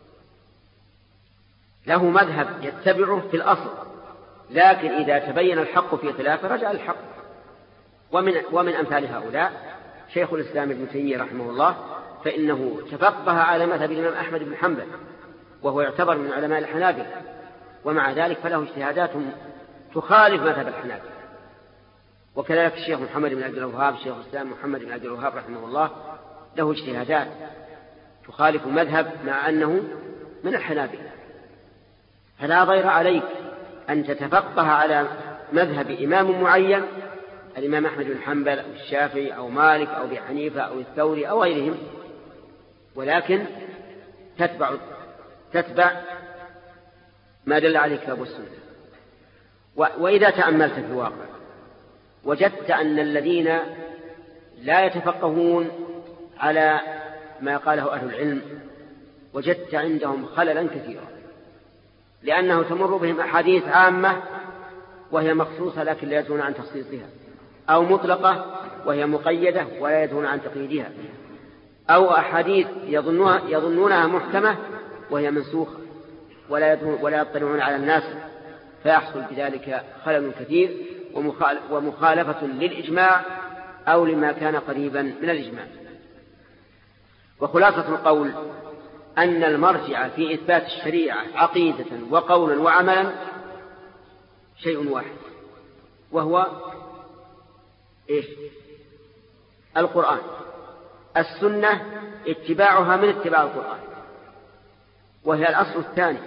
له مذهب يتبعه في الأصل، لكن إذا تبين الحق في خلافه رجع الحق. ومن, ومن أمثال هؤلاء شيخ الإسلام ابن تيمية رحمه الله، فإنه تفقه على مذهب الإمام أحمد بن حنبل وهو يعتبر من علماء الحنابلة، ومع ذلك فله اجتهادات تخالف مذهب الحنابلة. وكذلك الشيخ محمد بن عبد الوهاب، الشيخ الإسلام محمد بن عبد الوهاب رحمه الله له اجتهادات تخالف المذهب مع أنه من الحنابلة. فلا ضير عليك أن تتفقه على مذهب إمام معين، الإمام أحمد بن حنبل أو الشافعي أو مالك أو أبي حنيفة أو الثوري أو غيرهم، ولكن تتبع تتبع ما دل عليه الكتاب والسنة. وإذا تأملت في الواقع وجدت أن الذين لا يتفقهون على ما قاله أهل العلم وجدت عندهم خللا كثيرا، لأنه تمر بهم أحاديث عامة وهي مخصوصة لكن لا يدرون عن تخصيصها، أو مطلقة وهي مقيدة ولا يدرون عن تقييدها، أو أحاديث يظنونها, يظنونها محكمة وهي منسوخة ولا يدرون ولا يطلعون على الناس، فيحصل بذلك خلل كثير ومخالفة للإجماع أو لما كان قريبا من الإجماع. وخلاصة القول أن المرجع في إثبات الشريعة عقيدة وقولا وعملا شيء واحد، وهو إيش؟ القرآن. السنة اتباعها من اتباع القرآن، وهي الأصل الثاني.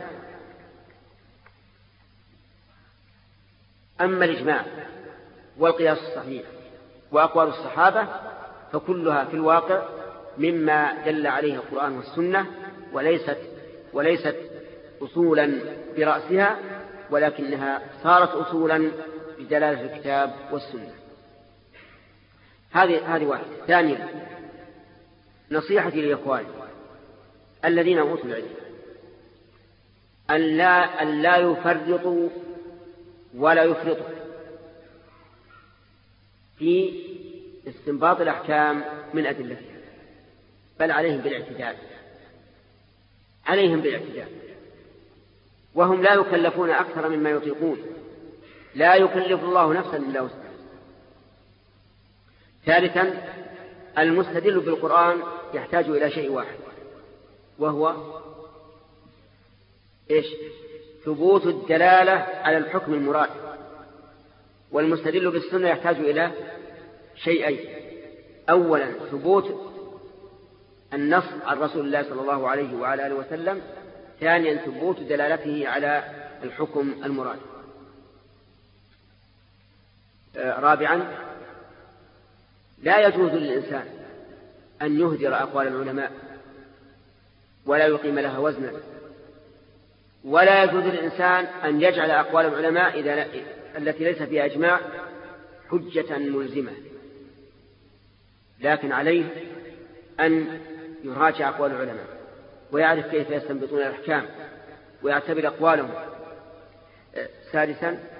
أما الإجماع والقياس الصحيح وأقوال الصحابة فكلها في الواقع مما دل عليه القرآن والسنة، وليست وليست أصولا برأسها، ولكنها صارت أصولا بدلالة الكتاب والسنة. هذه هذه واحدة. ثانيا، نصيحتي للإخوان الذين أوتوا العلم أن لا, أن لا يفرطوا ولا يفرطوا في استنباط الأحكام من أدلتها، بل عليهم بالاعتدال عليهم بالاعتدال وهم لا يكلفون أكثر مما يطيقون، لا يكلف الله نفسا إلا وسعها. ثالثا، المستدل بالقرآن يحتاج إلى شيء واحد، وهو إيش؟ ثبوت الدلالة على الحكم المراد. والمستدل بالسنة يحتاج إلى شيئين: أولا ثبوت النص عن رسول الله صلى الله عليه وعلى آله وسلم، ثانيا ثبوت دلالته على الحكم المراد. رابعا، لا يجوز للإنسان أن يهدر أقوال العلماء ولا يقيم لها وزنا، ولا يجوز للإنسان أن يجعل أقوال العلماء إذا التي ليس فيها إجماع حجة ملزمة، لكن عليه أن يراجع أقوال العلماء ويعرف كيف يستنبطون الأحكام ويعتبر أقوالهم. سادسا،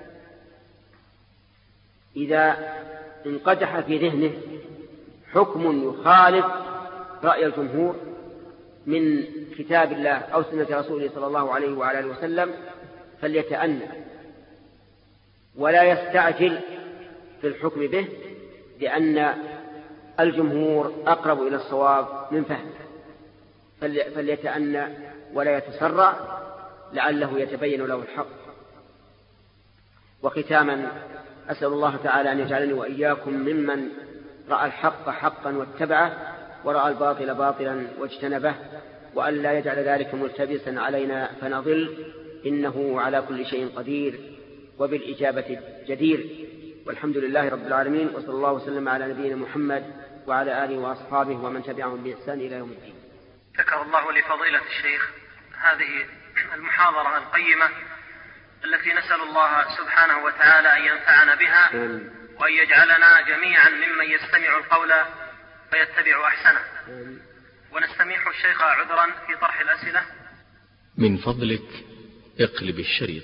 إذا انقدح في ذهنه حكم يخالف رأي الجمهور من كتاب الله أو سنة رسوله صلى الله عليه وعلى آله وسلم فليتأنى ولا يستعجل في الحكم به، لأن الجمهور أقرب إلى الصواب من فهمه، فليتأنى ولا يتسرع لعله يتبين له الحق. وختاما، أسأل الله تعالى أن يجعلني وإياكم ممن رأى الحق حقا واتبعه ورأى الباطل باطلا واجتنبه، وأن لا يجعل ذلك ملتبسا علينا فنضل، إنه على كل شيء قدير وبالإجابة جدير. والحمد لله رب العالمين، وصلى الله وسلم على نبينا محمد وعلى آله وأصحابه ومن تبعهم بإحسان إلى يوم الدين. شكر الله لفضيلة الشيخ هذه المحاضرة القيمة التي نسأل الله سبحانه وتعالى أن ينفعنا بها وأن يجعلنا جميعا ممن يستمع القول فيتبع أحسنه. ونستميح الشيخ عذرا في طرح الأسئلة. من فضلك اقلب الشريط.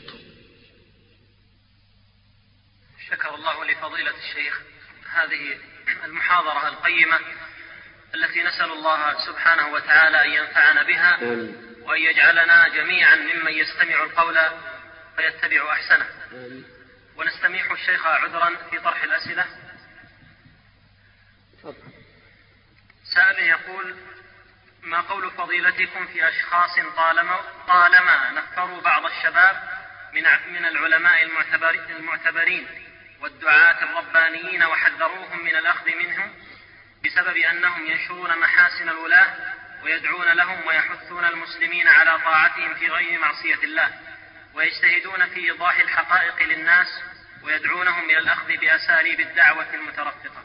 شكر الله لفضيلة الشيخ هذه المحاضرة القيمة التي نسأل الله سبحانه وتعالى أن ينفعنا بها وأن يجعلنا جميعا ممن يستمع القول فيتبع أحسنه. ونستميح الشيخ عذرا في طرح الأسئلة. سائل يقول: ما قول فضيلتكم في أشخاص طالما, طالما نفروا بعض الشباب من من العلماء المعتبرين والدعاة الربانيين وحذروهم من الأخذ منهم بسبب أنهم ينشرون محاسن الولاة ويدعون لهم ويحثون المسلمين على طاعتهم في غير معصية الله ويجتهدون في إيضاح الحقائق للناس ويدعونهم إلى الأخذ بأساليب الدعوة المترققة؟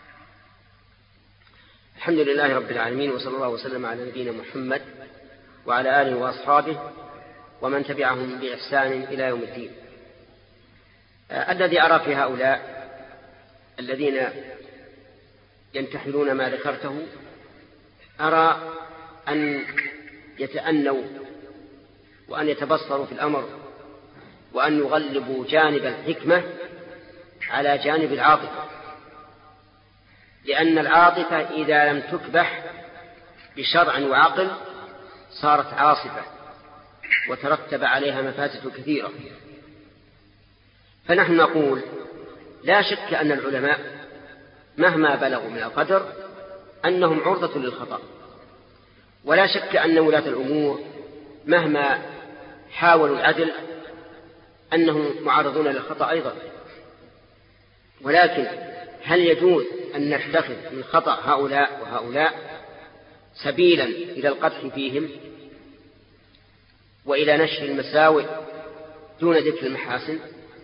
الحمد لله رب العالمين، وصلى الله وسلم على نبينا محمد وعلى آله وأصحابه ومن تبعهم بإحسان إلى يوم الدين. آه الذي أرى في هؤلاء الذين ينتحلون ما ذكرته، أرى أن يتأنوا وأن يتبصروا في الأمر وأن يغلبوا جانب الحكمة على جانب العاطفة، لأن العاطفة إذا لم تكبح بشرع وعقل صارت عاصفة وترتب عليها مفاسد كثيرة. فنحن نقول لا شك أن العلماء مهما بلغوا من القدر أنهم عرضة للخطأ، ولا شك أن ولاة الأمور مهما حاولوا العدل أنهم معرضون للخطأ أيضا. ولكن هل يجوز أن نتخذ من خطأ هؤلاء وهؤلاء سبيلا إلى القدح فيهم وإلى نشر المساوئ دون ذكر المحاسن؟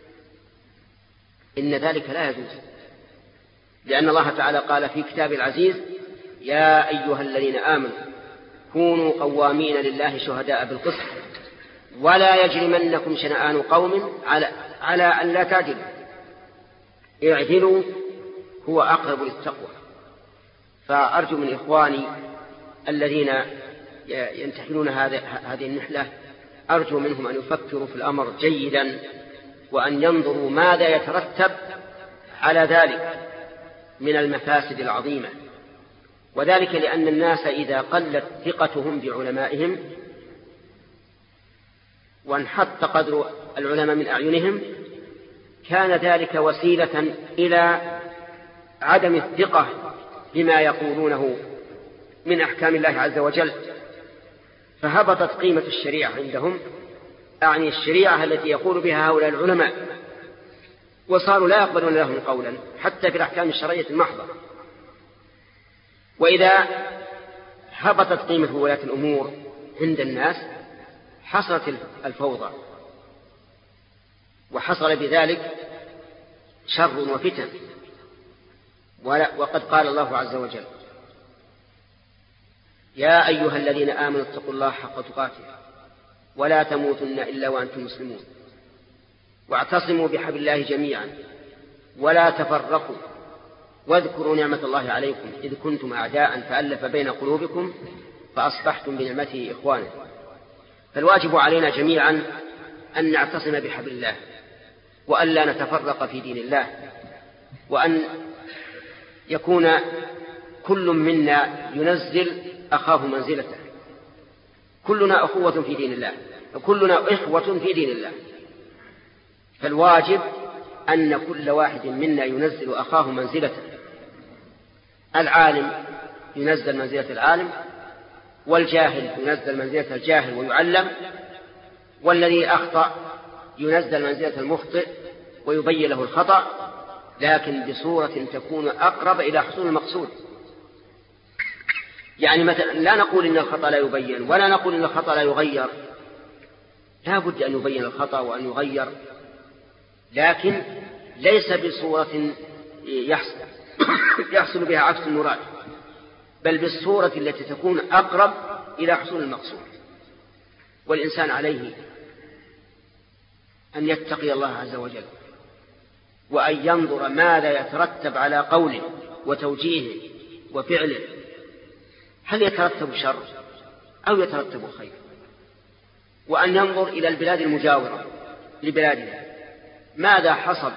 إن ذلك لا يجوز، لأن الله تعالى قال في كتاب العزيز: يا أيها الذين آمنوا كونوا قوامين لله شهداء بالقسط ولا يجرمنكم شنآن قوم على على أن لا تعدلوا اعدلوا هو أقرب للتقوى. فأرجو من إخواني الذين ينتحلون هذه النحلة، أرجو منهم أن يفكروا في الأمر جيدا وأن ينظروا ماذا يترتب على ذلك من المفاسد العظيمة. وذلك لأن الناس إذا قلت ثقتهم بعلمائهم وانحط قدر العلماء من أعينهم كان ذلك وسيلة إلى عدم الثقة بما يقولونه من أحكام الله عز وجل، فهبطت قيمة الشريعة عندهم، أعني الشريعة التي يقول بها هؤلاء العلماء، وصاروا لا يقبلون لهم قولا حتى في الأحكام الشرعية المحضة. وإذا هبطت قيمة ولاة الأمور عند الناس حصلت الفوضى، وحصل بذلك شر وفتن. وقد قال الله عز وجل: يا أيها الذين آمنوا اتقوا الله حق تقاته ولا تموتن إلا وأنتم مسلمون واعتصموا بحبل الله جميعا ولا تفرقوا واذكروا نعمة الله عليكم إذ كنتم أعداء فألف بين قلوبكم فأصبحتم بنعمته إخوانا. فالواجب علينا جميعا أن نعتصم بحبل الله وأن لا نتفرق في دين الله، وأن يكون كل منا ينزل أخاه منزلته. كلنا أخوة في دين الله وكلنا إخوة في دين الله، فالواجب أن كل واحد منا ينزل أخاه منزلته. العالم ينزل منزلة العالم، والجاهل ينزل منزلة الجاهل ويعلم، والذي أخطأ ينزل منزلة المخطئ ويبين له الخطأ، لكن بصورة تكون أقرب إلى حصول المقصود. يعني مثلا لا نقول إن الخطأ لا يبين ولا نقول إن الخطأ لا يغير، لا بد أن يبين الخطأ وأن يغير، لكن ليس بصورة يحصل, يحصل بها عكس المراد، بل بالصورة التي تكون أقرب إلى حصول المقصود. والإنسان عليه أن يتقي الله عز وجل وأن ينظر ماذا يترتب على قوله وتوجيهه وفعله، هل يترتب شر أو يترتب خير، وأن ينظر إلى البلاد المجاورة لبلادنا ماذا حصل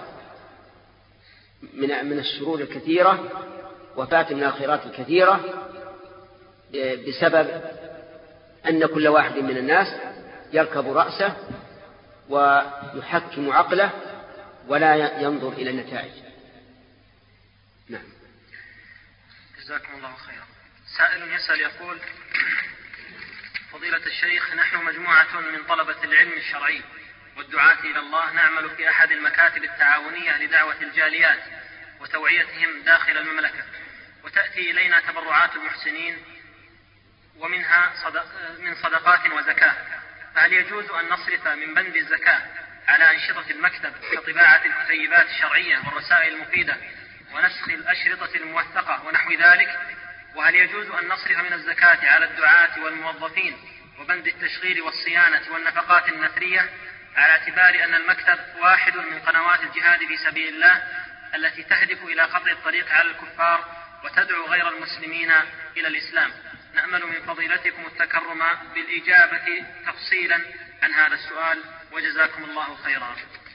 من من الشرور الكثيرة وفات من الخيرات الكثيرة بسبب أن كل واحد من الناس يركب رأسه ويحكم عقله ولا ينظر إلى النتائج. نعم. جزاكم الله خيرا. سائل يسأل يقول: فضيلة الشيخ، نحن مجموعة من طلبة العلم الشرعي والدعاة إلى الله نعمل في أحد المكاتب التعاونية لدعوة الجاليات وتوعيتهم داخل المملكة، وتأتي إلينا تبرعات المحسنين ومنها صدق من صدقات وزكاة، فهل يجوز أن نصرف من بند الزكاة على أنشطة المكتب كطباعة الكتيبات الشرعية والرسائل المفيدة ونسخ الأشرطة الموثقة ونحو ذلك؟ وهل يجوز أن نصرف من الزكاة على الدعاة والموظفين وبند التشغيل والصيانة والنفقات النثرية، على اعتبار أن المكتب واحد من قنوات الجهاد في سبيل الله التي تهدف إلى قطع الطريق على الكفار وتدعو غير المسلمين إلى الإسلام؟ نأمل من فضيلتكم التكرم بالإجابة تفصيلا عن هذا السؤال، وجزاكم الله خيرا.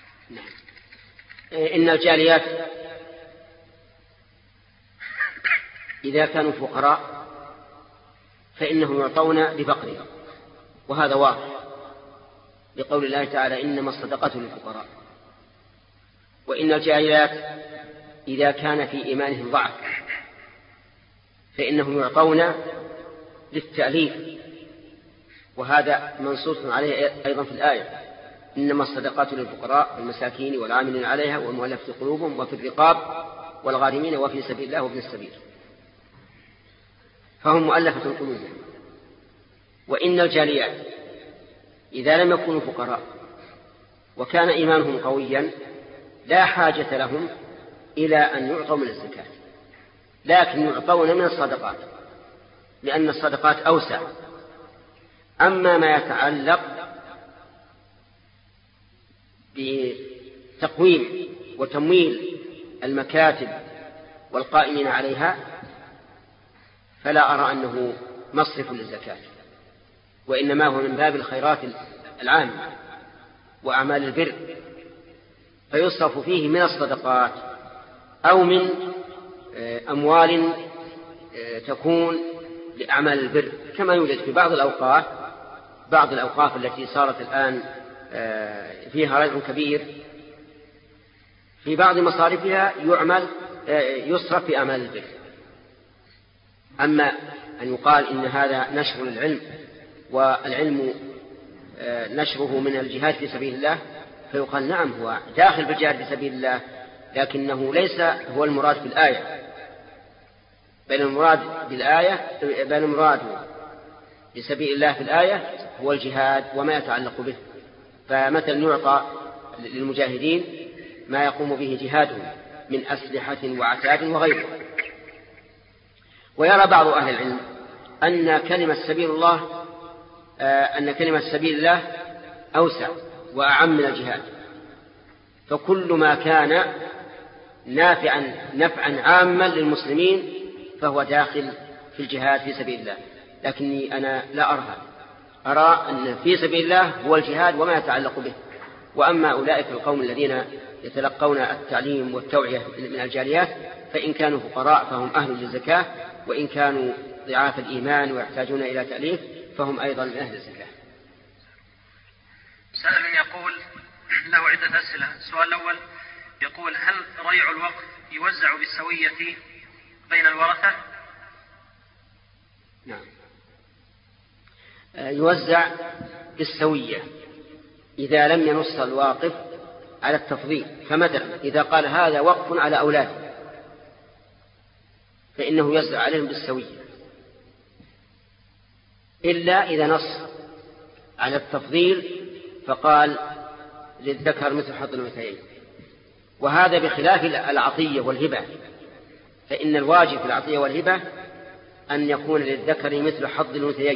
إن الجاليات إذا كانوا فقراء فإنهم يعطون بفقرهم، وهذا واضح لقول الله تعالى: إنما الصدقات للفقراء. وإن الجاليات إذا كان في إيمانهم ضعف فإنهم يعطون للتأليف، وهذا منصوص عليه أيضا في الآية: إنما الصدقات للفقراء والمساكين والعاملين عليها والمؤلفة قلوبهم وفي الرقاب والغارمين وفي سبيل الله وابن السبيل، فهم مؤلفة قلوبهم. وإن الجاليات إذا لم يكونوا فقراء وكان إيمانهم قويا لا حاجة لهم إلى أن يعطوا من الزكاة، لكن يعطون من الصدقات، لأن الصدقات أوسع. أما ما يتعلق بتقويم وتمويل المكاتب والقائمين عليها فلا أرى أنه مصرف للزكاة، وإنما هو من باب الخيرات العامة وأعمال البر، فيصرف فيه من الصدقات أو من أموال تكون لأعمال البر، كما يوجد في بعض الأوقاف بعض الأوقاف التي صارت الآن فيها رجع كبير، في بعض مصارفها يعمل يصرف في أعمال البر. أما أن يقال إن هذا نشر للعلم والعلم نشره من الجهاد في سبيل الله، فيقال نعم هو داخل بالجهاد في سبيل الله، لكنه ليس هو المراد في الآية، بل المراد بالآية بل المراد بسبيل الله في الآية هو الجهاد وما يتعلق به. فمثل يعطى للمجاهدين ما يقوم به جهادهم من أسلحة وعتاد وغيره. ويرى بعض أهل العلم أن كلمة سبيل الله أن كلمة سبيل الله أوسع وأعم من الجهاد، فكل ما كان نافعا نفعا عاما للمسلمين فهو داخل في الجهاد في سبيل الله. لكني أنا لا أرى أرى أن في سبيل الله هو الجهاد وما يتعلق به. وأما أولئك القوم الذين يتلقون التعليم والتوعية من الجاليات فإن كانوا فقراء فهم أهل للزكاة، وإن كانوا ضعاف الإيمان ويحتاجون إلى تأليف فهم أيضا من أهل الزكاة. سائل يقول له عدة أسئلة. السؤال الأول يقول: هل ريع الوقف يوزع بالسوية بين الورثة؟ نعم، يوزع بالسوية إذا لم ينص الواقف على التفضيل. فمثلا إذا قال هذا وقف على أولاده فإنه يوزع عليهم بالسوية، إلا إذا نص على التفضيل فقال للذكر مثل حظ الأنثيين، وهذا بخلاف العطية والهبة، فإن الواجب في العطية والهبة أن يكون للذكر مثل حظ الأنثيين.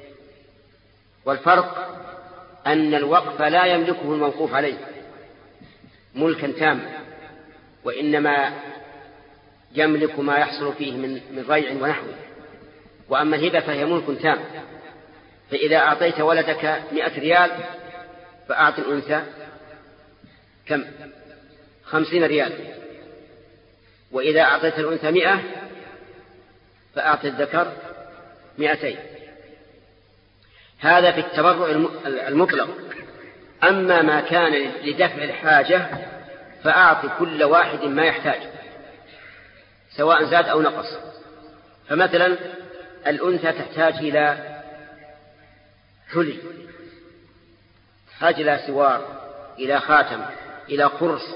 والفرق أن الوقف لا يملكه الموقوف عليه ملكا تاما، وإنما يملك ما يحصل فيه من من ريع ونحوه. وأما الهبة فهي ملك تام، فإذا أعطيت ولدك مئة ريال فأعط الأنثى كم؟ خمسين ريال، وإذا أعطيت الأنثى مئة فأعط الذكر مئتين. هذا في التبرع المطلق. أما ما كان لدفع الحاجة فأعط كل واحد ما يحتاج سواء زاد أو نقص. فمثلا الأنثى تحتاج إلى حلي، تحتاج إلى سوار، إلى خاتم، إلى قرص،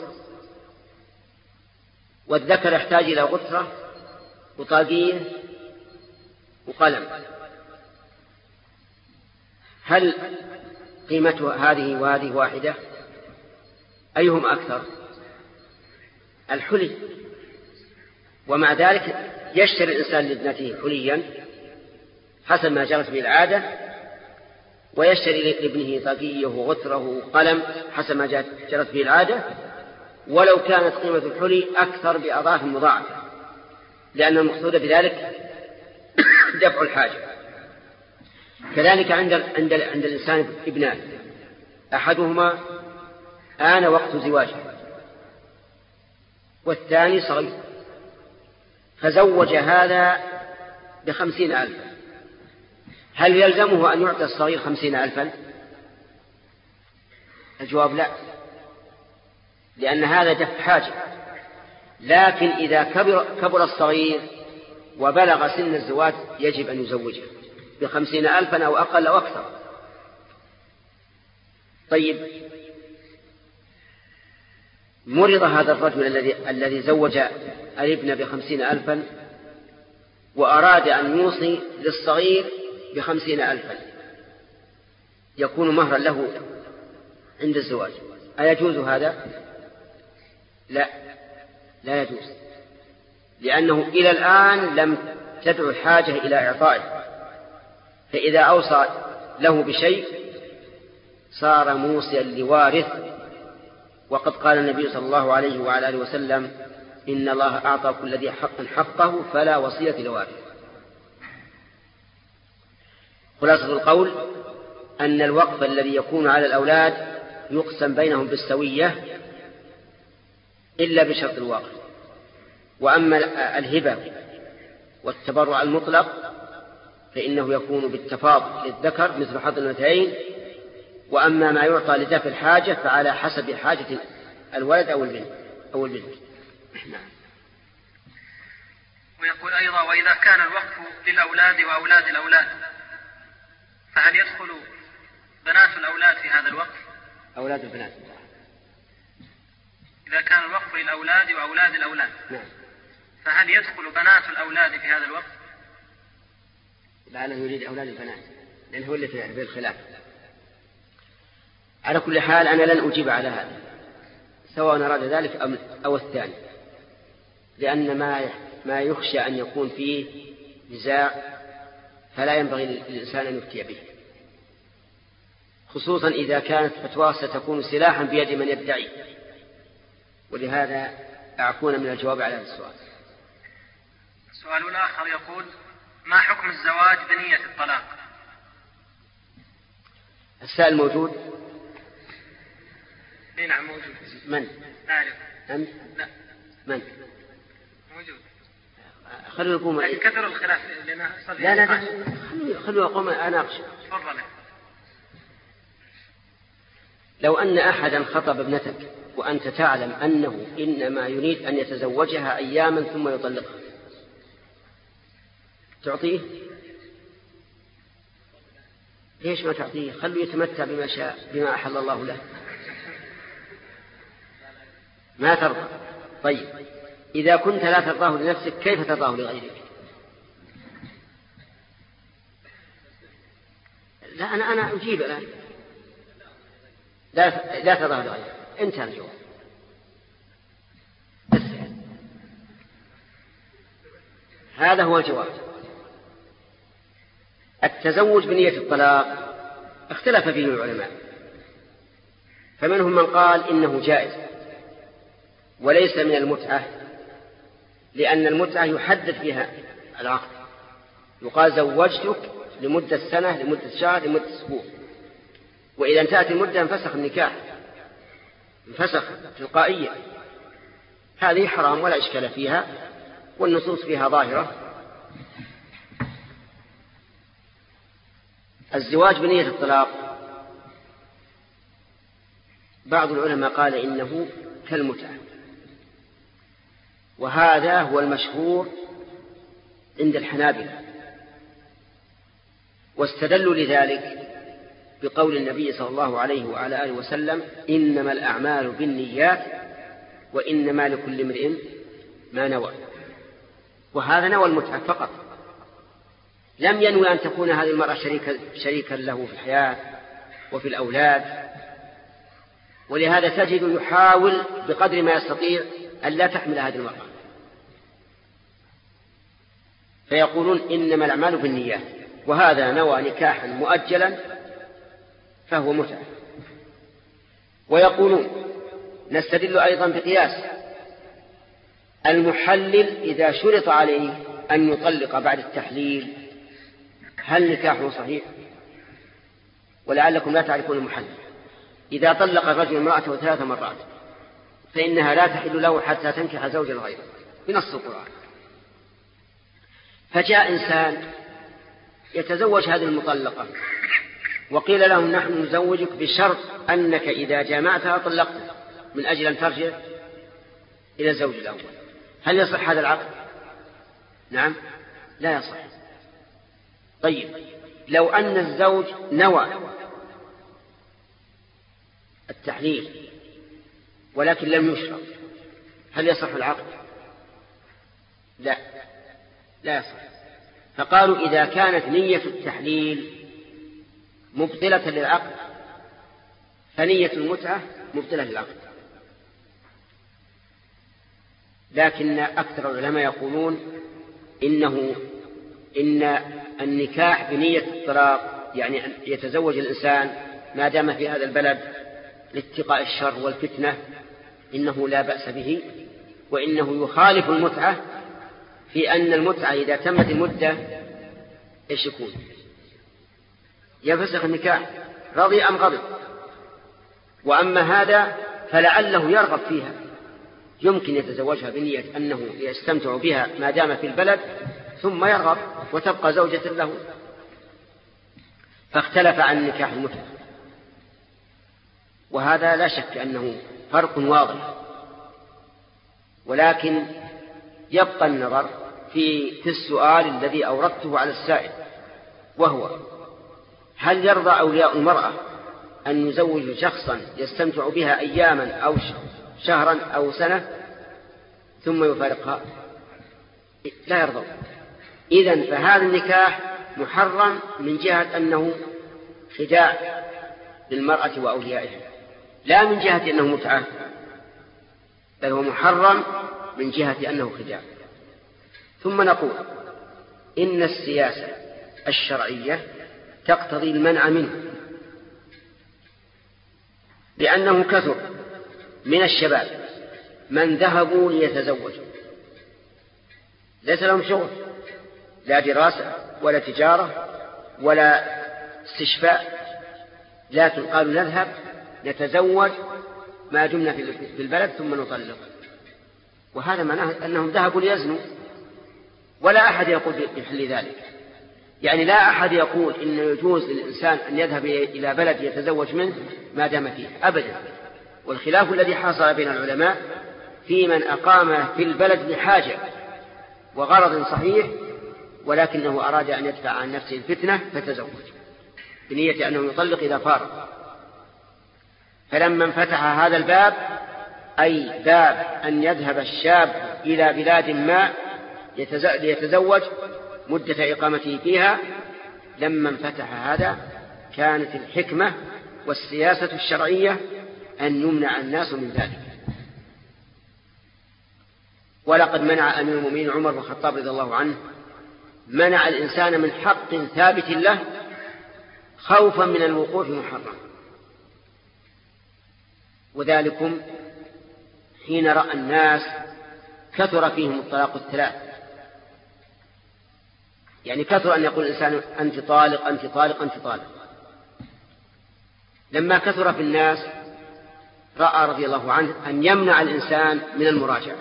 والذكر يحتاج إلى غترة وطاقية وقلم. هل قيمة هذه وهذه واحدة؟ أيهم أكثر؟ الحلي. ومع ذلك يشتري الإنسان لابنته حليا حسب ما جرت به العادة، ويشتري لابنه طاقية وغتره وقلم حسب ما جرت به العادة، ولو كانت قيمة الحلي أكثر بأضعاف مضاعفة، لأن المقصود بذلك دفع الحاجة. كذلك عند عند عند الإنسان ابنان، أحدهما آن وقت زواجه والثاني صغير، فزوج هذا بخمسين ألفا، هل يلزمه أن يعطي الصغير خمسين ألفا؟ الجواب لا، لأن هذا دفع حاجة. لكن إذا كبر, كبر الصغير وبلغ سن الزواج يجب أن يزوجه بخمسين ألفا أو أقل أو أكثر. طيب، مرض هذا الرجل الذي الذي زوج الابن بخمسين ألفا وأراد أن يوصي للصغير بخمسين ألفا، يكون مهرا له عند الزواج، أيجوز هذا؟ لا، لا يجوز، لأنه إلى الآن لم تدعو الحاجة إلى إعطائه، فإذا أوصى له بشيء صار موصيا لوارث. وقد قال النبي صلى الله عليه وعلى آله وسلم: إن الله أعطى كل ذي حق حقه فلا وصية لوارث. خلاصة القول أن الوقف الذي يكون على الأولاد يقسم بينهم بالسوية إلا بشرط الواقع. وأما الهبة والتبرع المطلق فإنه يكون بالتفاضل للذكر مثل حظ الأنثيين، وأما ما يعطى لدفع الحاجة فعلى حسب حاجة الولد أو البنت أو البنت. ويقول أيضا: وإذا كان الوقف للأولاد وأولاد الأولاد فهل يدخل بنات الأولاد في هذا الوقف؟ أولاد البنات. إذا كان الوقف للأولاد وأولاد الأولاد نعم. فهل يدخل بنات الأولاد في هذا الوقف؟ لعله يريد أولاد البنات، لأن هو اللي في الخلاف. على كل حال أنا لن أجيب على هذا سواء أراد ذلك أو الثاني، لأن ما ما يخشى أن يكون فيه نزاع فلا ينبغي للإنسان أن يفتي به، خصوصا إذا كانت فتواه ستكون سلاحا بيد من يدعي. ولهذا أعفون من الجواب على هذا السؤال. السؤال الآخر يقول: ما حكم الزواج بنية الطلاق؟ السائل موجود؟ اي نعم موجود. من؟ أعرف. أنت؟ لا. من؟ موجود. خلوا يقوم. لكن كثر الخلاف لنا. لا لا خلوا خلوا يقوم أناقش. تفضل. لو أن أحدا خطب ابنتك وأنت تعلم أنه إنما يريد أن يتزوجها أياما ثم يطلقها، تعطيه؟ ليش ما تعطيه؟ خلوا يتمتع بما شاء بما أحل الله له. ما ترضى. طيب، إذا كنت لا ترضاه لنفسك كيف ترضاه لغيرك؟ لا أنا أنا أجيب الآن. لا لا ترضاه لغيرك، انتهى الجواب. هذا هو الجواب. التزوج بنية الطلاق اختلف فيه العلماء، فمنهم من قال إنه جائز وليس من المتعة، لأن المتعة يحدد فيها العقد، يقال زوجتك لمدة سنة، لمدة شهر، لمدة أسبوع، وإذا انتهت المدة انفسخ النكاح، انفسخ تلقائيا. هذه حرام ولا إشكال فيها، والنصوص فيها ظاهرة. الزواج بنية الطلاق، بعض العلماء قال إنه كالمتعة، وهذا هو المشهور عند الحنابلة، واستدلوا لذلك بقول النبي صلى الله عليه وعلى آله وسلم: إنما الأعمال بالنيات وإنما لكل امرئ ما نوى. وهذا نوى المتعة فقط، لم ينوي أن تكون هذه المرأة شريكا, شريكا له في الحياة وفي الأولاد. ولهذا تجد يحاول بقدر ما يستطيع أن لا تحمل هذه المرأة، فيقولون إنما الأعمال بالنيات، وهذا نوى نكاحا مؤجلا فهو متعة. ويقولون نستدل أيضا بقياس المحلل إذا شرط عليه أن يطلق بعد التحليل هل نكاحه صحيح؟ ولعلكم لا تعرفون المحلل. إذا طلق الرجل امرأته ثلاث مرات فإنها لا تحل له حتى تنكح زوجا غيره بنص القرآن. فجاء إنسان يتزوج هذه المطلقة وقيل له: نحن نزوجك بشرط أنك إذا جامعتها طلقتها من أجل أن ترجع إلى الزوج الأول. هل يصح هذا العقد؟ نعم، لا يصح. طيب، لو أن الزوج نوى التحليل ولكن لم يشرط، هل يصح العقد؟ لا، لا يصح. فقالوا إذا كانت نية التحليل مبطلة للعقد فنية المتعة مبطلة للعقد. لكن أكثر العلماء يقولون إنه إن النكاح بنية الطلاق، يعني أن يتزوج الإنسان ما دام في هذا البلد لاتقاء الشر والفتنة، إنه لا بأس به، وإنه يخالف المتعة في أن المتعة إذا تمت المدة إيش يكون؟ ينفسخ النكاح، رضي أم غضب. وأما هذا فلعله يرغب فيها، يمكن يتزوجها بنية أنه يستمتع بها ما دام في البلد، ثم يرغب وتبقى زوجة له. فاختلف عن نكاح المتعة، وهذا لا شك أنه فرق واضح. ولكن يبقى النظر في في السؤال الذي أوردته على السائل، وهو: هل يرضى أولياء المرأة أن يزوجوا شخصا يستمتع بها أياما أو شهرا أو سنة ثم يفارقها؟ لا يرضى. إذن فهذا النكاح محرم من جهة أنه خداع للمرأة وأوليائها، لا من جهة أنه متعة، بل هو محرم من جهة أنه خداع. ثم نقول إن السياسة الشرعية تقتضي المنع منه، لأنه كثر من الشباب من ذهبوا ليتزوجوا ليس لهم شغل، لا دراسة ولا تجارة ولا استشفاء، لكن قالوا نذهب نتزوج ما دمنا في البلد ثم نطلق. وهذا معناه أنهم ذهبوا ليزنوا، ولا أحد يقول بحل ذلك. يعني لا أحد يقول إنه يجوز للإنسان أن يذهب إلى بلد يتزوج منه ما دام فيه أبدا. والخلاف الذي حصل بين العلماء في من أقام في البلد لحاجة وغرض صحيح، ولكنه أراد أن يدفع عن نفسه الفتنة فتزوج بنية أنه يطلق إذا فارق. فلما انفتح هذا الباب، أي باب أن يذهب الشاب إلى بلاد ما ليتزوج مدة إقامته فيها، لما انفتح هذا كانت الحكمة والسياسة الشرعية أن يمنع الناس من ذلك. ولقد منع أمير المؤمنين عمر بن الخطاب رضي الله عنه، منع الإنسان من حق ثابت له خوفا من الوقوع في محرم. وذلكم حين رأى الناس كثر فيهم الطلاق الثلاث، يعني كثر أن يقول الإنسان أنت طالق أنت طالق أنت طالق. لما كثر في الناس رأى رضي الله عنه أن يمنع الإنسان من المراجعة.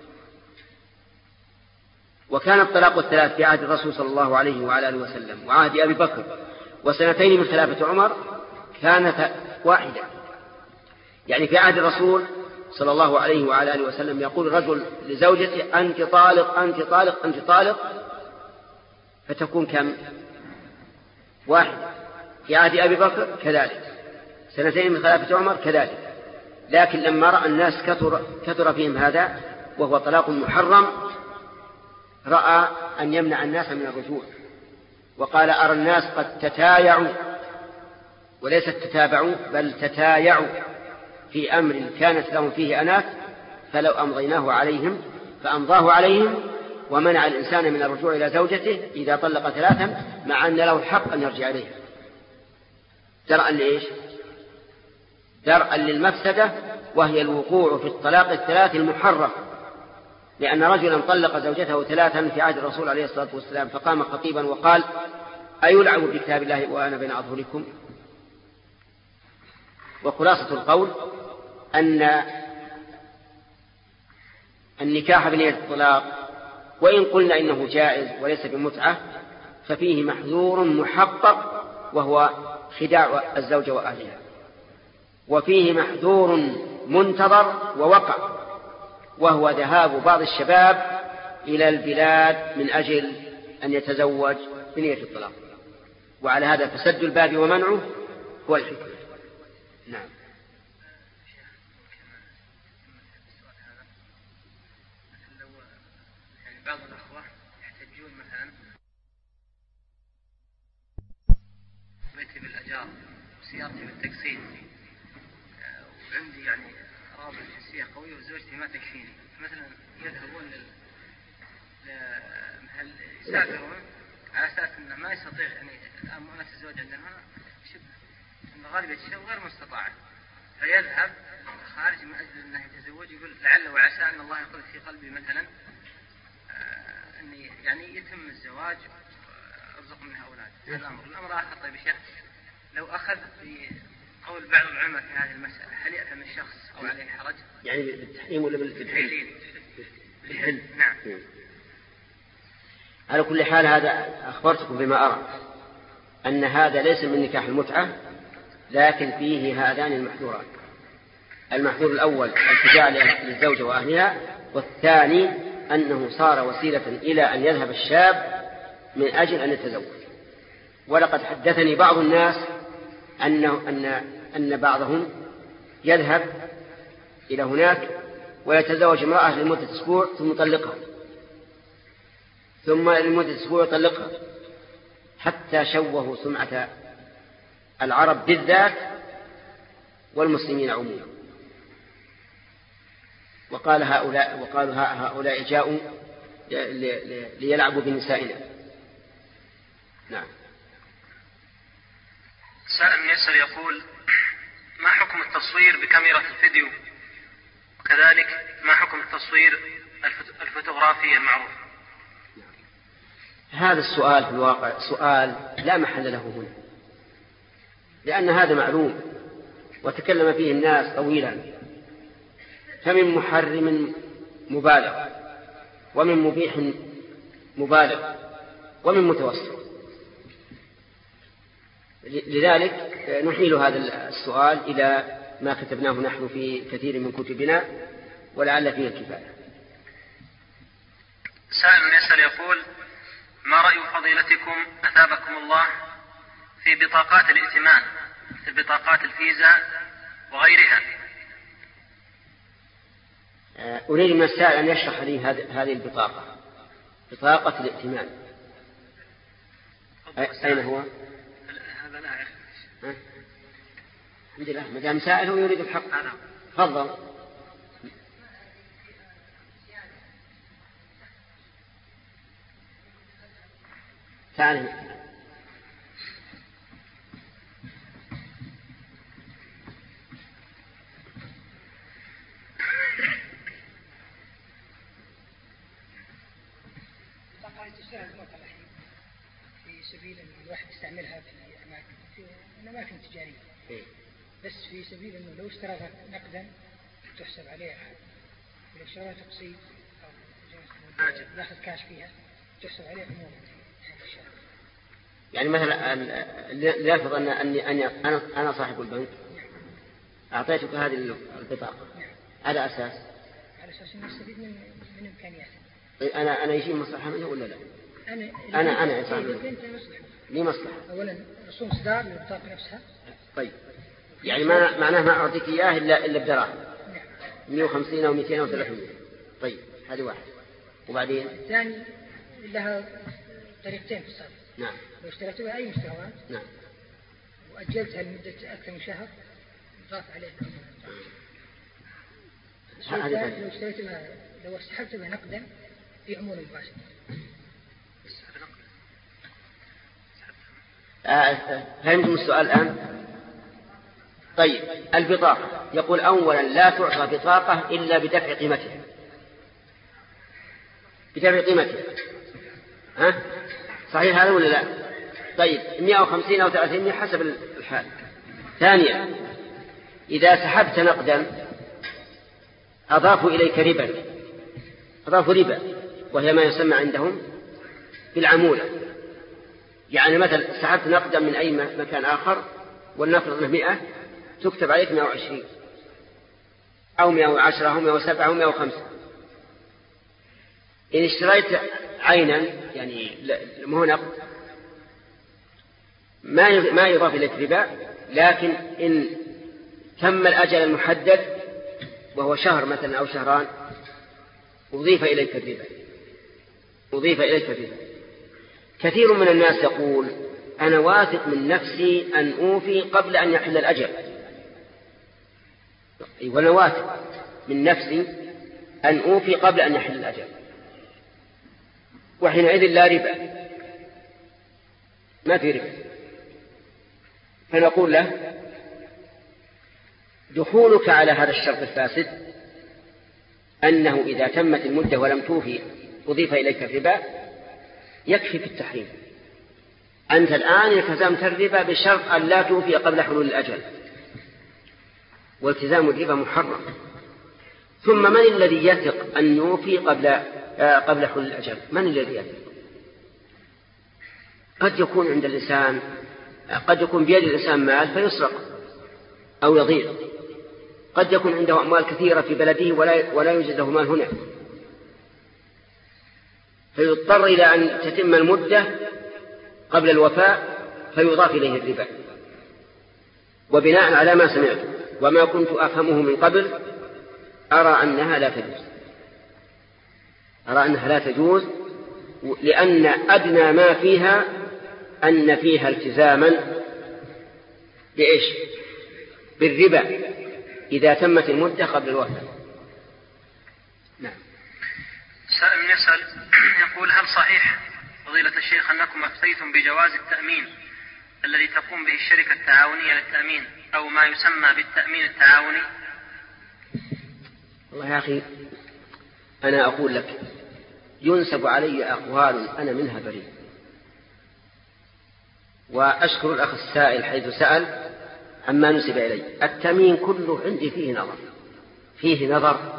وكان الطلاق الثلاث في عهد الرسول صلى الله عليه وعلى آله وسلم وعهد أبي بكر وسنتين من خلافة عمر كانت واحدة. يعني في عهد الرسول صلى الله عليه وعلى آله وسلم يقول الرجل لزوجته أنت طالق أنت طالق أنت طالق، فتكون كم؟ واحدة. في عهد أبي بكر كذلك، سنتين من خلافة عمر كذلك. لكن لما رأى الناس كثر, كثر فيهم هذا وهو طلاق محرم، رأى أن يمنع الناس من الرجوع، وقال أرى الناس قد تتايعوا، وليست تتابعوا بل تتايعوا في أمر كانت لهم فيه أنات، فلو أمضيناه عليهم فأمضاه عليهم، ومنع الإنسان من الرجوع إلى زوجته إذا طلق ثلاثا مع أن له الحق أن يرجع إليها. درءا لإيش؟ درءا للمفسدة، وهي الوقوع في الطلاق الثلاث المحرم. لأن رجلا طلق زوجته ثلاثا في عهد الرسول عليه الصلاة والسلام، فقام خطيبا وقال أيلعب بكتاب الله وأنا بين أظهركم؟ وخلاصة القول أن النكاح بنية الطلاق وإن قلنا إنه جائز وليس بمتعة، ففيه محذور محقق وهو خداع الزوجة وأهلها، وفيه محذور منتظر ووقع وهو ذهاب بعض الشباب إلى البلاد من أجل أن يتزوج بنية الطلاق، وعلى هذا فسد الباب ومنعه هو الحكمة. نعم. بعض الأخوة يحتجون مثلا بيتي بالأجار وسيارتي بالتقسيط وعندي يعني رابط جنسية قوية وزوجتي ما تكفيني، مثلا يذهبون لمحل يسافرون على أساس أنه ما يستطيع يعني الآن مؤنة الزواج عندنا شبه أن غالبية الشيء غير مستطاعة، فيذهب خارج من أجل أنه يتزوج، يقول لعل وعسى أن الله يقول في قلبي مثلا أني يعني يتم الزواج وأرزق منها أولاد. هذا الأمر. الأمر آخر. طيب شيخ، لو أخذ بقول بعض العلماء في هذه المسألة، هل يأثم الشخص أو عليه حرج؟ يعني بالتحريم ولا بالحل؟ بالحل. نعم. على كل حال هذا أخبرتكم بما أرى، أن هذا ليس من نكاح المتعة، لكن فيه هذان المحذوران. المحذور الأول الخداع للزوجة وأهلها، والثاني أنه صار وسيلة إلى أن يذهب الشاب من أجل أن يتزوج. ولقد حدثني بعض الناس أنه أن أن بعضهم يذهب إلى هناك ويتزوج امرأة لمدة أسبوع ثم يطلقها، ثم لمدة أسبوع يطلقها، حتى شوهوا سمعة العرب بالذات والمسلمين عموما. وقال هؤلاء وقالوا هؤلاء جاءوا ليلعبوا بنسائنا. نعم. سائل يسأل يقول: ما حكم التصوير بكاميرا الفيديو؟ وكذلك ما حكم التصوير الفوتوغرافي المعروف؟ هذا السؤال في الواقع سؤال لا محل له هنا، لأن هذا معلوم وتكلم فيه الناس طويلا، فمن محرم مبالغ ومن مبيح مبالغ ومن متوسط. لذلك نحيل هذا السؤال إلى ما كتبناه نحن في كثير من كتبنا ولعل فيه الكفاية. سائل يسأل يقول: ما رأي فضيلتكم أثابكم الله في بطاقات الائتمان مثل بطاقات الفيزا وغيرها؟ أريد من السائل أن يشرح لي هذه البطاقة، بطاقة الائتمان أين هو؟ هذا لا يا أخي. الحمد لله، ما دام سائل هو يريد الحق. تفضل. تعال. في سبيل أن الواحد يستعملها في أماكن في أماكن تجارية إيه؟ بس في سبيل أنه لو اشتراها نقدا تحسب عليها، ولو اشتراها تقسيط أو ياخذ كاش فيها تحسب عليها أمور. يعني مثلا ليفرض أن أني أنا أنا صاحب البنك أعطيتك هذه البطاقة على أساس على أساس إنه يستفيد من من إمكانياته. أنا أنا يجي مصلحة منه ولا لا؟ أنا أنا أنا صاحب مصلحة. لي مصلحة. أولا رسوم إصدار للبطاقة نفسها. طيب يعني ما معناه ما أعطيك إياه إلا إلا بدراهم. نعم. مئة وخمسين أو مئتين أو ثلاثمائة. طيب هذه واحد. وبعدين الثاني لها طريقتين في الصرف. نعم. لو اشتريت بها أي مستويات. نعم. وأجلتها لمدة أكثر من شهر ضاف عليه. لو اشتريت بها لو سحبت بها نقدا في عمولة مباشرة. فهمتم السؤال الآن؟ طيب البطاقة يقول أولا لا تعطى بطاقة إلا بدفع قيمتها، بدفع قيمتها. ها؟ صحيح هذا ولا لا؟ طيب مئة وخمسين أو ثلاثين حسب الحال. ثانيا إذا سحبت نقدا أضافوا إليك ربا، أضافوا ربا وهي ما يسمى عندهم بالعمولة. يعني مثلا سحبت نقدا من أي مكان آخر ولنفرض أنه مئة تكتب عليك مئة وعشرين أو مئة وعشرة أو مئة وسبعة أو مئة وخمسة. إن اشتريت عينا يعني مو نقد ما ما يضاف إليك ربا، لكن إن تم الأجل المحدد وهو شهر مثلا أو شهران أضيف إليك الربا، أضيف إليك الربا. كثير من الناس يقول أنا واثق من نفسي أن أوفي قبل أن يحل الأجل، وأنا واثق من نفسي أن أوفي قبل أن يحل الأجل، وحينئذ لا ربا، ما في ربا. فنقول له دخولك على هذا الشرط الفاسد أنه إذا تمت المدة ولم توفي أضيف إليك الربا يكفي في التحريم. أنت الآن التزمت الربا بشرط أن لا توفي قبل حلول الأجل، والتزام الربا محرم. ثم من الذي يثق أن يوفي قبل قبل حلول الأجل؟ من الذي يثق؟ قد يكون عند الإنسان قد يكون بيد الإنسان مال فيسرق أو يضيع، قد يكون عنده أموال كثيرة في بلده ولا ولا يوجد له مال هنا، فيضطر إلى أن تتم المدة قبل الوفاء فيضاف إليه الربا. وبناء على ما سمعت وما كنت أفهمه من قبل أرى أنها لا تجوز، أرى أنها لا تجوز لأن أدنى ما فيها أن فيها التزاما بإيش؟ بالربا إذا تمت المدة قبل الوفاة. نعم. سائل يسأل يقول هل صحيح فضيلة الشيخ أنكم أفتيتم بجواز التأمين الذي تقوم به الشركة التعاونية للتأمين أو ما يسمى بالتأمين التعاوني؟ والله يا أخي أنا أقول لك ينسب علي أقوال أنا منها بريء، وأشكر الأخ السائل حيث سأل عما نسب إلي. التأمين كله عندي فيه نظر فيه نظر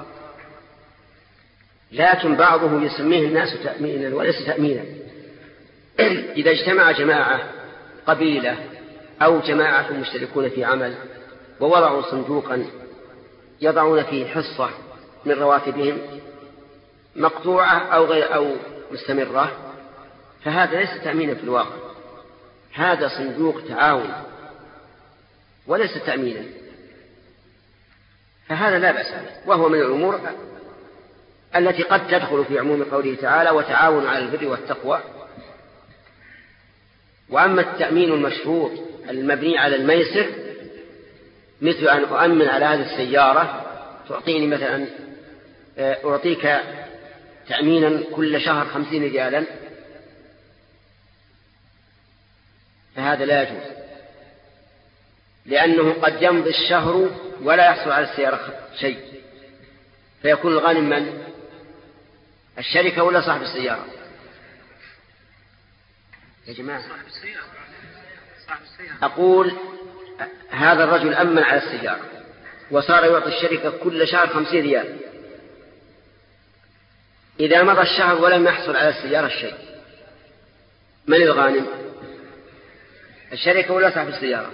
لكن بعضه يسميه الناس تأمينا وليس تأمينا. إذا اجتمع جماعة قبيلة أو جماعة مشتركون في عمل ووضعوا صندوقا يضعون فيه حصة من رواتبهم مقطوعة أو غير أو مستمرة، فهذا ليس تأمينا في الواقع، هذا صندوق تعاون وليس تأمينا، فهذا لا بأس به، وهو من الأمور التي قد تدخل في عموم قوله تعالى وتعاونوا على البر والتقوى. وأما التأمين المشروط المبني على الميسر مثل أن أؤمن على هذه السيارة تعطيني مثلا أعطيك تأمينا كل شهر خمسين ريالا، فهذا لا يجوز، لأنه قد يمضي الشهر ولا يحصل على السيارة شيء، فيكون الغانم من؟ الشركة ولا صاحب السيارة؟ يا جماعة أقول هذا الرجل أمن على السيارة وصار يعطي الشركة كل شهر خمسين ريال. إذا مضى الشهر ولم يحصل على السيارة شيء، من الغانم؟ الشركة ولا صاحب السيارة؟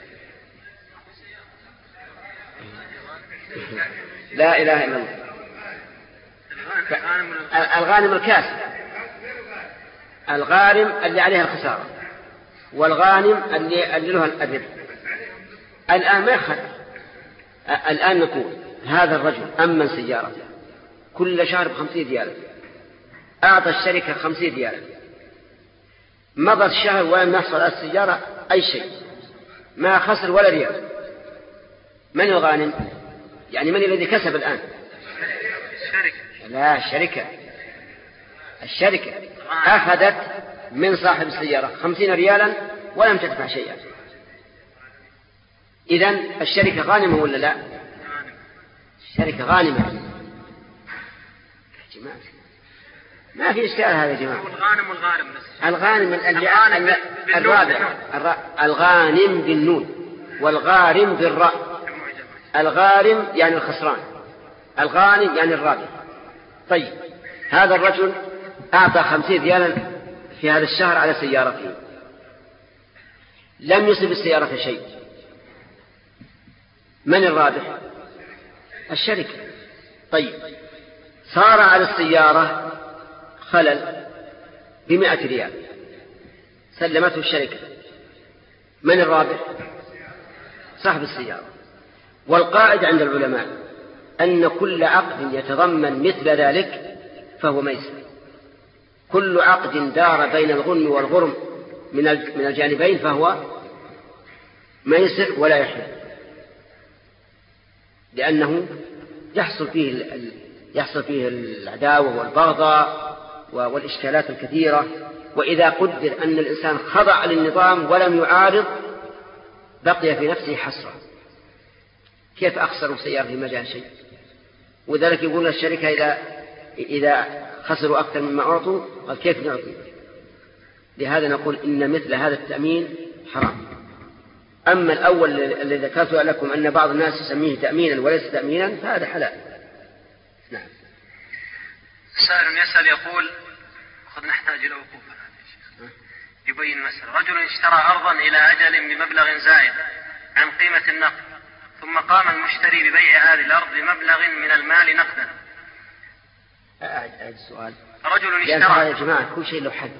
لا إله إلا الله. الغانم الكاسب، الغارم اللي عليها الخسارة، والغانم اللي, اللي له الربح. الآن ما يخل. الآن نقول هذا الرجل أمن سيارة كل شهر بخمسين ريال، أعطى الشركة خمسين ريال، مضى الشهر ولم يحصل على السيارة أي شيء، ما خسر ولا ريال. من الغانم؟ يعني من الذي كسب الآن؟ الشركة. لا، الشركة. الشركة أخذت من صاحب السيارة خمسين ريالا ولم تدفع شيئا. إذن الشركة غانمة ولا لا؟ الشركة غانمة. جماعة ما في إشكال هذا يا جماعة. الغانم والغارم بس. الغانم اللي الرابع، الغانم بالنون والغارم بالراء. الغارم يعني الخسران، الغانم يعني الرابح. طيب هذا الرجل أعطى خمسين ريالا في هذا الشهر على سيارته، لم يصب السيارة شيء، من الرابح؟ الشركة. طيب صار على السيارة خلل بمئة ريال، سلمته الشركة، من الرابح؟ صاحب السيارة. والقاعدة عند العلماء أن كل عقد يتضمن مثل ذلك فهو ميسر. كل عقد دار بين الغنم والغرم من الجانبين فهو ميسر ولا يحل، لأنه يحصل فيه يحصل فيه العداوة والبغضاء والإشكالات الكثيرة. وإذا قدر أن الإنسان خضع للنظام ولم يعارض بقي في نفسه حسرة، كيف أخسر سيارة في مجال شيء؟ وذلك يقول الشركة إذا إذا خسروا أكثر مما أعطوا قال كيف نعطي؟ لهذا نقول إن مثل هذا التأمين حرام. أما الأول الذي ذكرت لكم أن بعض الناس يسميه تأمينا وليس تأمينا فهذا حلال. نعم. سائل يسأل يقول قد نحتاج إلى وقوف يبين مسألة. رجل اشترى أرضا إلى أجل بمبلغ زائد عن قيمة النقد، ثم قام المشتري ببيع هذه الأرض بمبلغ من المال نقدا. أعد السؤال. رجل اشترى. يا جماعة كل شيء له حد،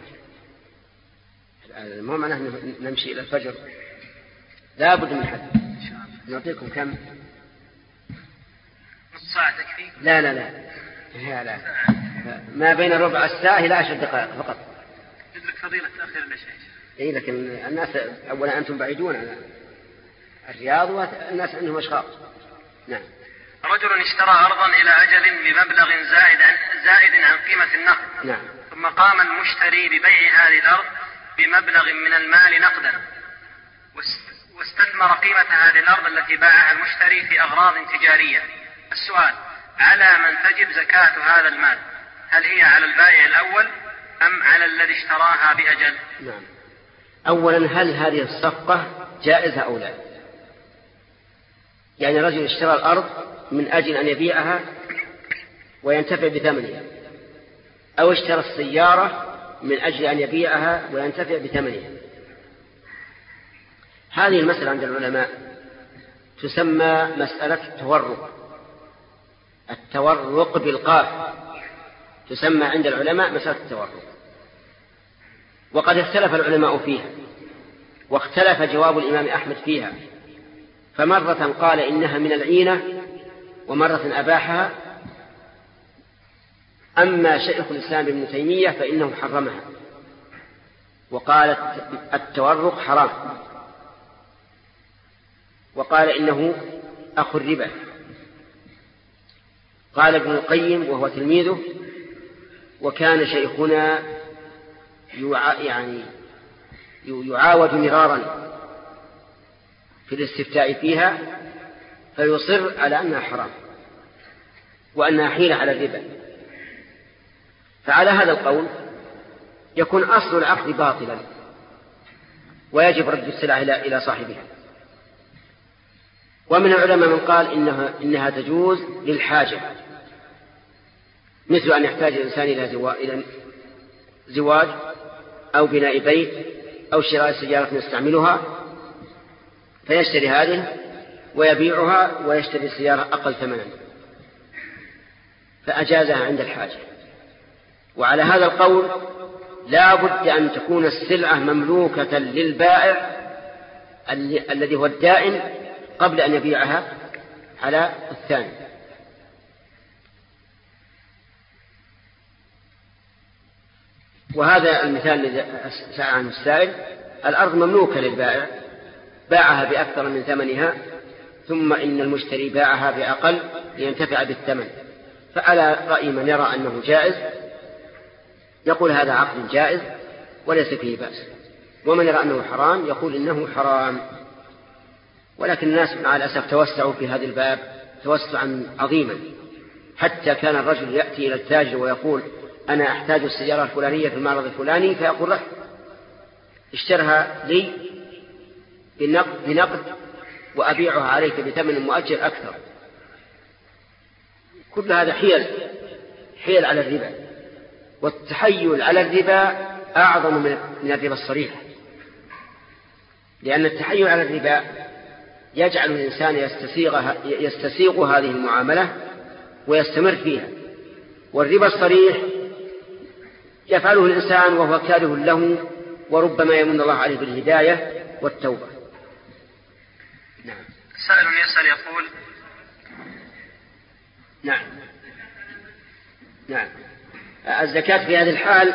مو معناه نمشي إلى الفجر، لا بد من حد. نعطيكم كم؟ نص ساعة تكفي؟ لا لا لا لا, لا. ما بين ربع الساعة إلى عشر دقائق فقط. يدلك فضيلة تأخير العشاء. إيه لكن الناس أولا أنتم بعيدون عن الرياض والناس عندهم أشخاص. نعم. رجل اشترى أرضا إلى أجل بمبلغ زائد عن, زائد عن قيمة النقد. نعم. ثم قام المشتري ببيع هذه الأرض بمبلغ من المال نقدا، واستثمر قيمة هذه الأرض التي باعها المشتري في أغراض تجارية. السؤال: على من تجب زكاة هذا المال؟ هل هي على البائع الأول أم على الذي اشتراها بأجل؟ نعم. أولا هل هذه الصفقة جائزة أو لا؟ يعني رجل اشترى الأرض من أجل أن يبيعها وينتفع بثمنها، أو اشترى السيارة من أجل أن يبيعها وينتفع بثمنها. هذه المسألة عند العلماء تسمى مسألة التورق. التورق بالقاف تسمى عند العلماء مسألة التورق. وقد اختلف العلماء فيها، واختلف جواب الإمام أحمد فيها، فمرة قال إنها من العينة ومرة أباحها. أما شيخ الإسلام ابن تيمية فإنه حرمها وقال التورق حرام، وقال إنه أخو الربا. قال ابن القيم وهو تلميذه: وكان شيخنا يع... يعني يعاود مرارا في الاستفتاء فيها فيصر على أنها حرام وأنها حيلة على الربا. فعلى هذا القول يكون أصل العقد باطلا ويجب رد السلعة إلى صاحبها. ومن العلماء من قال إنها, إنها تجوز للحاجة، مثل أن يحتاج الإنسان إلى زواج أو بناء بيت أو شراء سيارة يستعملها، فيشتري هذه ويبيعها ويشتري السيارة أقل ثمنا، فأجازها عند الحاجة. وعلى هذا القول لا بد أن تكون السلعة مملوكة للبائع الذي هو الدائن قبل أن يبيعها على الثاني. وهذا المثال الذي سأل عنه السائل، الأرض مملوكة للبائع، باعها بأكثر من ثمنها، ثم إن المشتري باعها بأقل لينتفع بالثمن، فعلى رأي من يرى أنه جائز يقول هذا عقد جائز وليس فيه بأس، ومن يرى أنه حرام يقول إنه حرام. ولكن الناس مع الأسف توسعوا في هذا الباب توسعا عظيما، حتى كان الرجل يأتي إلى التاجر ويقول أنا أحتاج السيارة الفلانية في المعرض الفلاني، فيقول له اشترها لي بنقد وأبيعها عليك بثمن مؤجل أكثر. كل هذا حيل حيل على الربا، والتحيل على الربا أعظم من الربا الصريح، لأن التحيل على الربا يجعل الإنسان يستسيغ, يستسيغ هذه المعاملة ويستمر فيها، والربا الصريح يفعله الإنسان وهو كاره له، وربما يمن الله عليه بالهداية والتوبة. نعم. سائل يسأل يقول نعم نعم الزكاة في هذه الحال،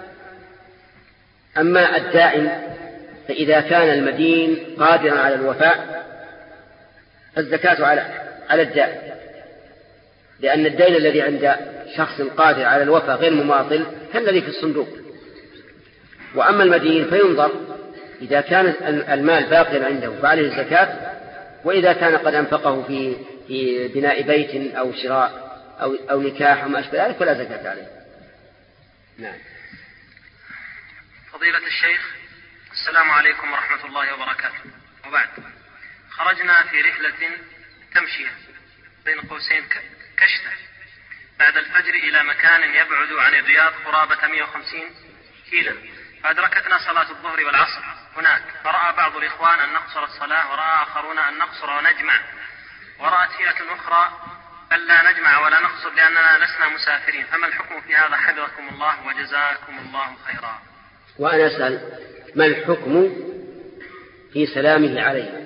أما الدائن فإذا كان المدين قادرا على الوفاء فالزكاة على على الدائن، لأن الدين الذي عند شخص قادر على الوفاء غير مماطل كالذي في الصندوق. وأما المدين فينظر إذا كان المال باقيا عنده فعليه الزكاة، وإذا كان قد أنفقه في في بناء بيت أو شراء أو أو نكاح وما أشبه ذلك فلا زكاة عليه. نعم. فضيلة الشيخ، السلام عليكم ورحمة الله وبركاته. وبعد، خرجنا في رحلة تمشية بين قوسين كشتة بعد الفجر إلى مكان يبعد عن الرياض قرابة مئة وخمسين كيلو، فأدركتنا صلاة الظهر والعصر هناك، فرأى بعض الإخوان أن نقصر الصلاة، ورأى آخرون أن نقصر ونجمع، ورأت فئة أخرى ألا نجمع ولا نقصر لأننا لسنا مسافرين، فما الحكم في هذا حفظكم الله وجزاكم الله خيرا؟ وأنا أسأل ما الحكم في سلامه عليه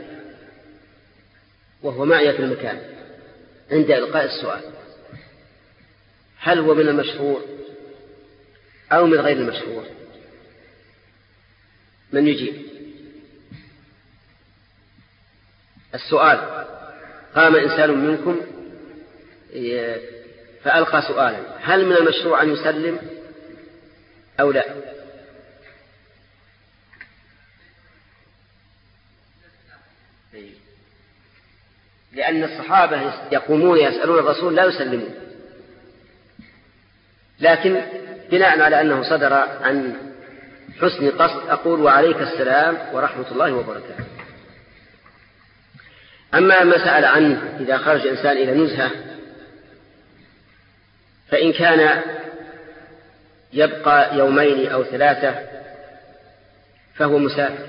وهو معي في المكان عند إلقاء السؤال؟ هل هو من المشروع أو من غير المشروع؟ من يجيب؟ السؤال: قام إنسان منكم فألقى سؤالا، هل من المشروع أن يسلم أو لا؟ لأن الصحابة يقومون يسألون الرسول لا يسلمون، لكن بناء على أنه صدر عن حسن قصد أقول وعليك السلام ورحمة الله وبركاته. أما ما سأل عنه إذا خرج إنسان إلى نزهة، فإن كان يبقى يومين أو ثلاثة فهو مسافر،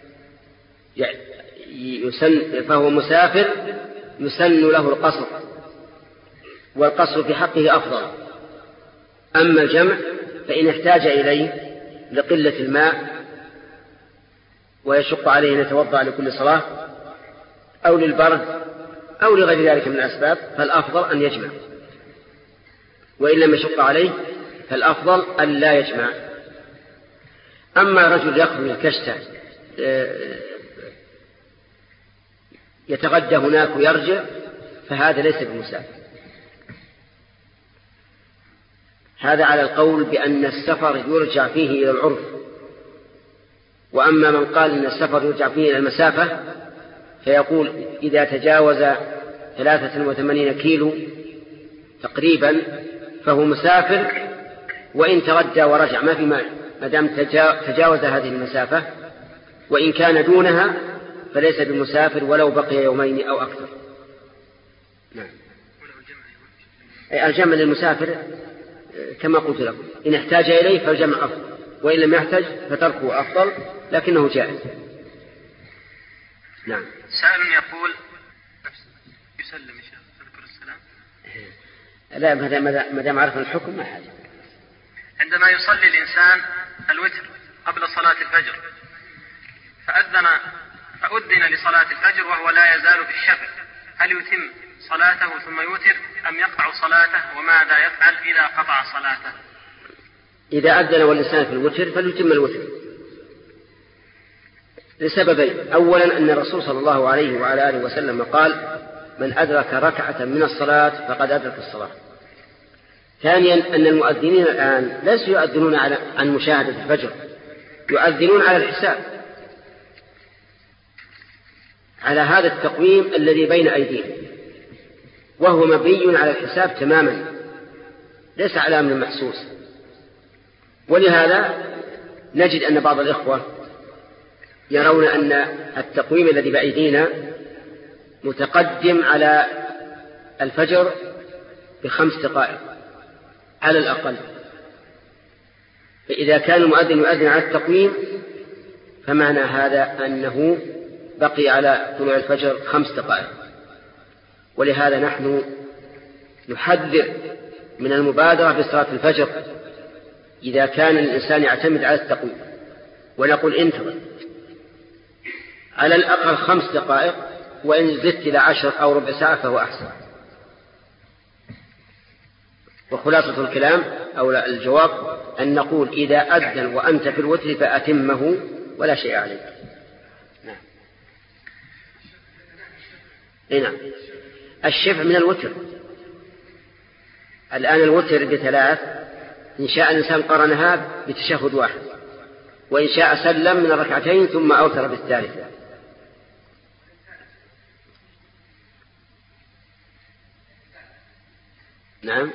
يسن فهو مسافر يسن له القصر، والقصر في حقه أفضل. أما الجمع فإن احتاج إليه لقلة الماء ويشق عليه أن يتوضأ لكل صلاة أو للبرد أو لغير ذلك من الأسباب فالأفضل أن يجمع، وإن لم يشق عليه فالأفضل أن لا يجمع. أما رجل يخرج الكشتة يتغدى هناك ويرجع فهذا ليس بمسافر. هذا على القول بأن السفر يرجع فيه إلى العرف. وأما من قال أن السفر يرجع فيه إلى المسافة فيقول إذا تجاوز ثلاثة وثمانين كيلو تقريبا فهو مسافر، وإن تغدى ورجع ما في معنى ما دام تجاوز هذه المسافة وإن كان دونها فليس بمسافر ولو بقي يومين أو أكثر. نعم. الجمع للمسافر كما قلت لكم، إن احتاج إليه فالجمع أفضل، وإن لم يحتاج فتركه أفضل، لكنه جائز. نعم. سائل يقول يسلم يا شيخ تذكر السلام؟ لا، ما دام عرف الحكم ما حاجة. عندما يصلي الإنسان الوتر قبل صلاة الفجر فأذن فأذن لصلاة الفجر وهو لا يزال في الشفع، هل يتم صلاته ثم يوتر أم يقطع صلاته، وماذا يفعل إذا قطع صلاته؟ إذا أذن والإنسان في الوتر فليتم الوتر لسببين. أولا أن الرسول صلى الله عليه وعلى آله وسلم قال: من أدرك ركعة من الصلاة فقد أدرك الصلاة. ثانيا أن المؤذنين الآن ليسوا يؤذنون عن مشاهدة الفجر، يؤذنون على الحساب، على هذا التقويم الذي بين أيديهم، وهو مبني على الحساب تماما، ليس على أمر محسوس. ولهذا نجد أن بعض الإخوة يرون أن التقويم الذي بأيدينا متقدم على الفجر بخمس دقائق على الأقل، فإذا كان المؤذن يؤذن على التقويم فمعنى هذا أنه بقي على طلوع الفجر خمس دقائق. ولهذا نحن نحذر من المبادرة بصلاة الفجر إذا كان الإنسان يعتمد على التقويم، ونقول انتظر على الأقل خمس دقائق، وإن زدت إلى عشر أو ربع ساعة فهو أحسن. وخلاصة الكلام أو الجواب أن نقول إذا أذن وأنت في الوتر فأتمه ولا شيء عليك. نعم. نعم. الشفع من الوتر. الآن الوتر بثلاث، إن شاء الإنسان قرنها بتشهد واحد، وإن شاء سلم من الركعتين ثم أوتر بالثالثة. نعم.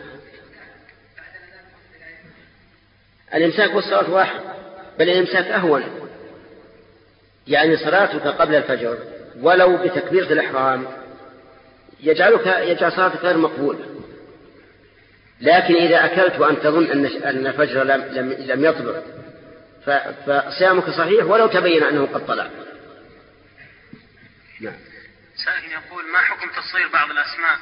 الإمساك والصلاة واحد، بل الإمساك أهون، يعني صلاتك قبل الفجر ولو بتكبيرة الإحرام يجعلك يجعل صلاتك غير مقبولة. لكن إذا أكلت وأنت تظن أن الفجر لم, لم, لم يطلع فصيامك صحيح ولو تبين أنه قد طلع. نعم. سائل يقول: ما حكم تصغير بعض الأسماء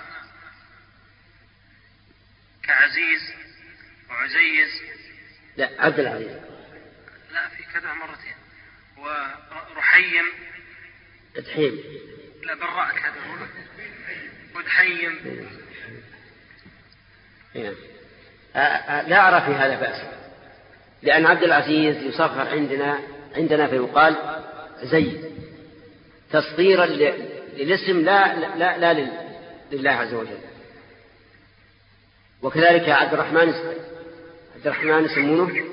كعزيز وعزيز؟ لا، عبد العزيز. لا، في كذا مرتين. ورحيم. ادحيم. لا، بالراء كذا. ودحيم. لا أرى في هذا بأس، لأن عبد العزيز يصغر عندنا عندنا فيقال زيد تصغيرا للاسم لا لا لا, لا لله عز وجل. وكذلك عبد الرحمن عبد الرحمن يسمونه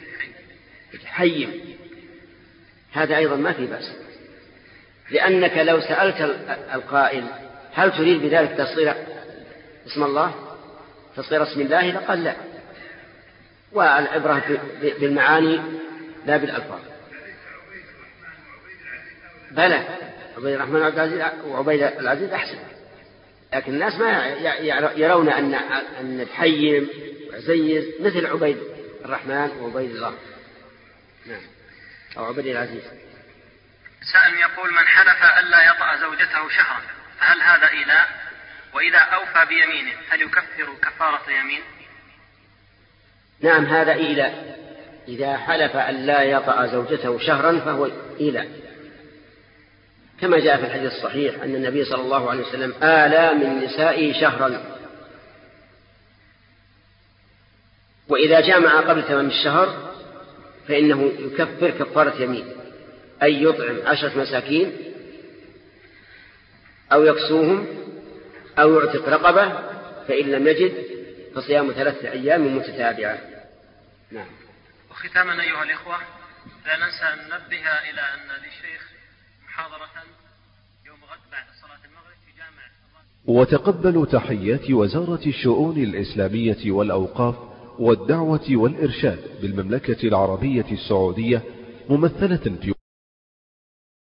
حيم، هذا أيضا ما في بأس، لأنك لو سألت القائل هل تريد بذلك تصغير اسم الله تصغير اسم الله لقال لا، والعبرة بالمعاني لا بالألفاظ. بلى، عبيد الرحمن وعبيد العزيز أحسن، لكن الناس ما يرون أن أن الحيم وعزيز مثل عبيد الرحمن وعبيد الله. نعم. أو عبيد العزيز. سائل يقول: من حلف ألا يطأ زوجته شهرا فهل هذا إيلاء؟ وإذا أوفى بيمينه هل يكفر كفارة يمين؟ نعم، هذا إيلاء. إذا حلف ألا يطأ زوجته شهرا فهو إيلاء، كما جاء في الحديث الصحيح أن النبي صلى الله عليه وسلم آلى من نسائه شهرا. وإذا جامع قبل تمام الشهر فإنه يكفر كفارة يمين، أي يطعم عشرة مساكين أو يكسوهم أو يعتق رقبة، فإن لم يجد فصيام ثلاثة أيام متتابعة. نعم. وختاما أيها الإخوة، لا ننسى أن ننبه إلى أن للشيخ محاضرة يوم غد بعد صلاة المغرب في جامع. وتقبلوا تحيات وزارة الشؤون الإسلامية والأوقاف والدعوة والإرشاد بالمملكة العربية السعودية ممثلة في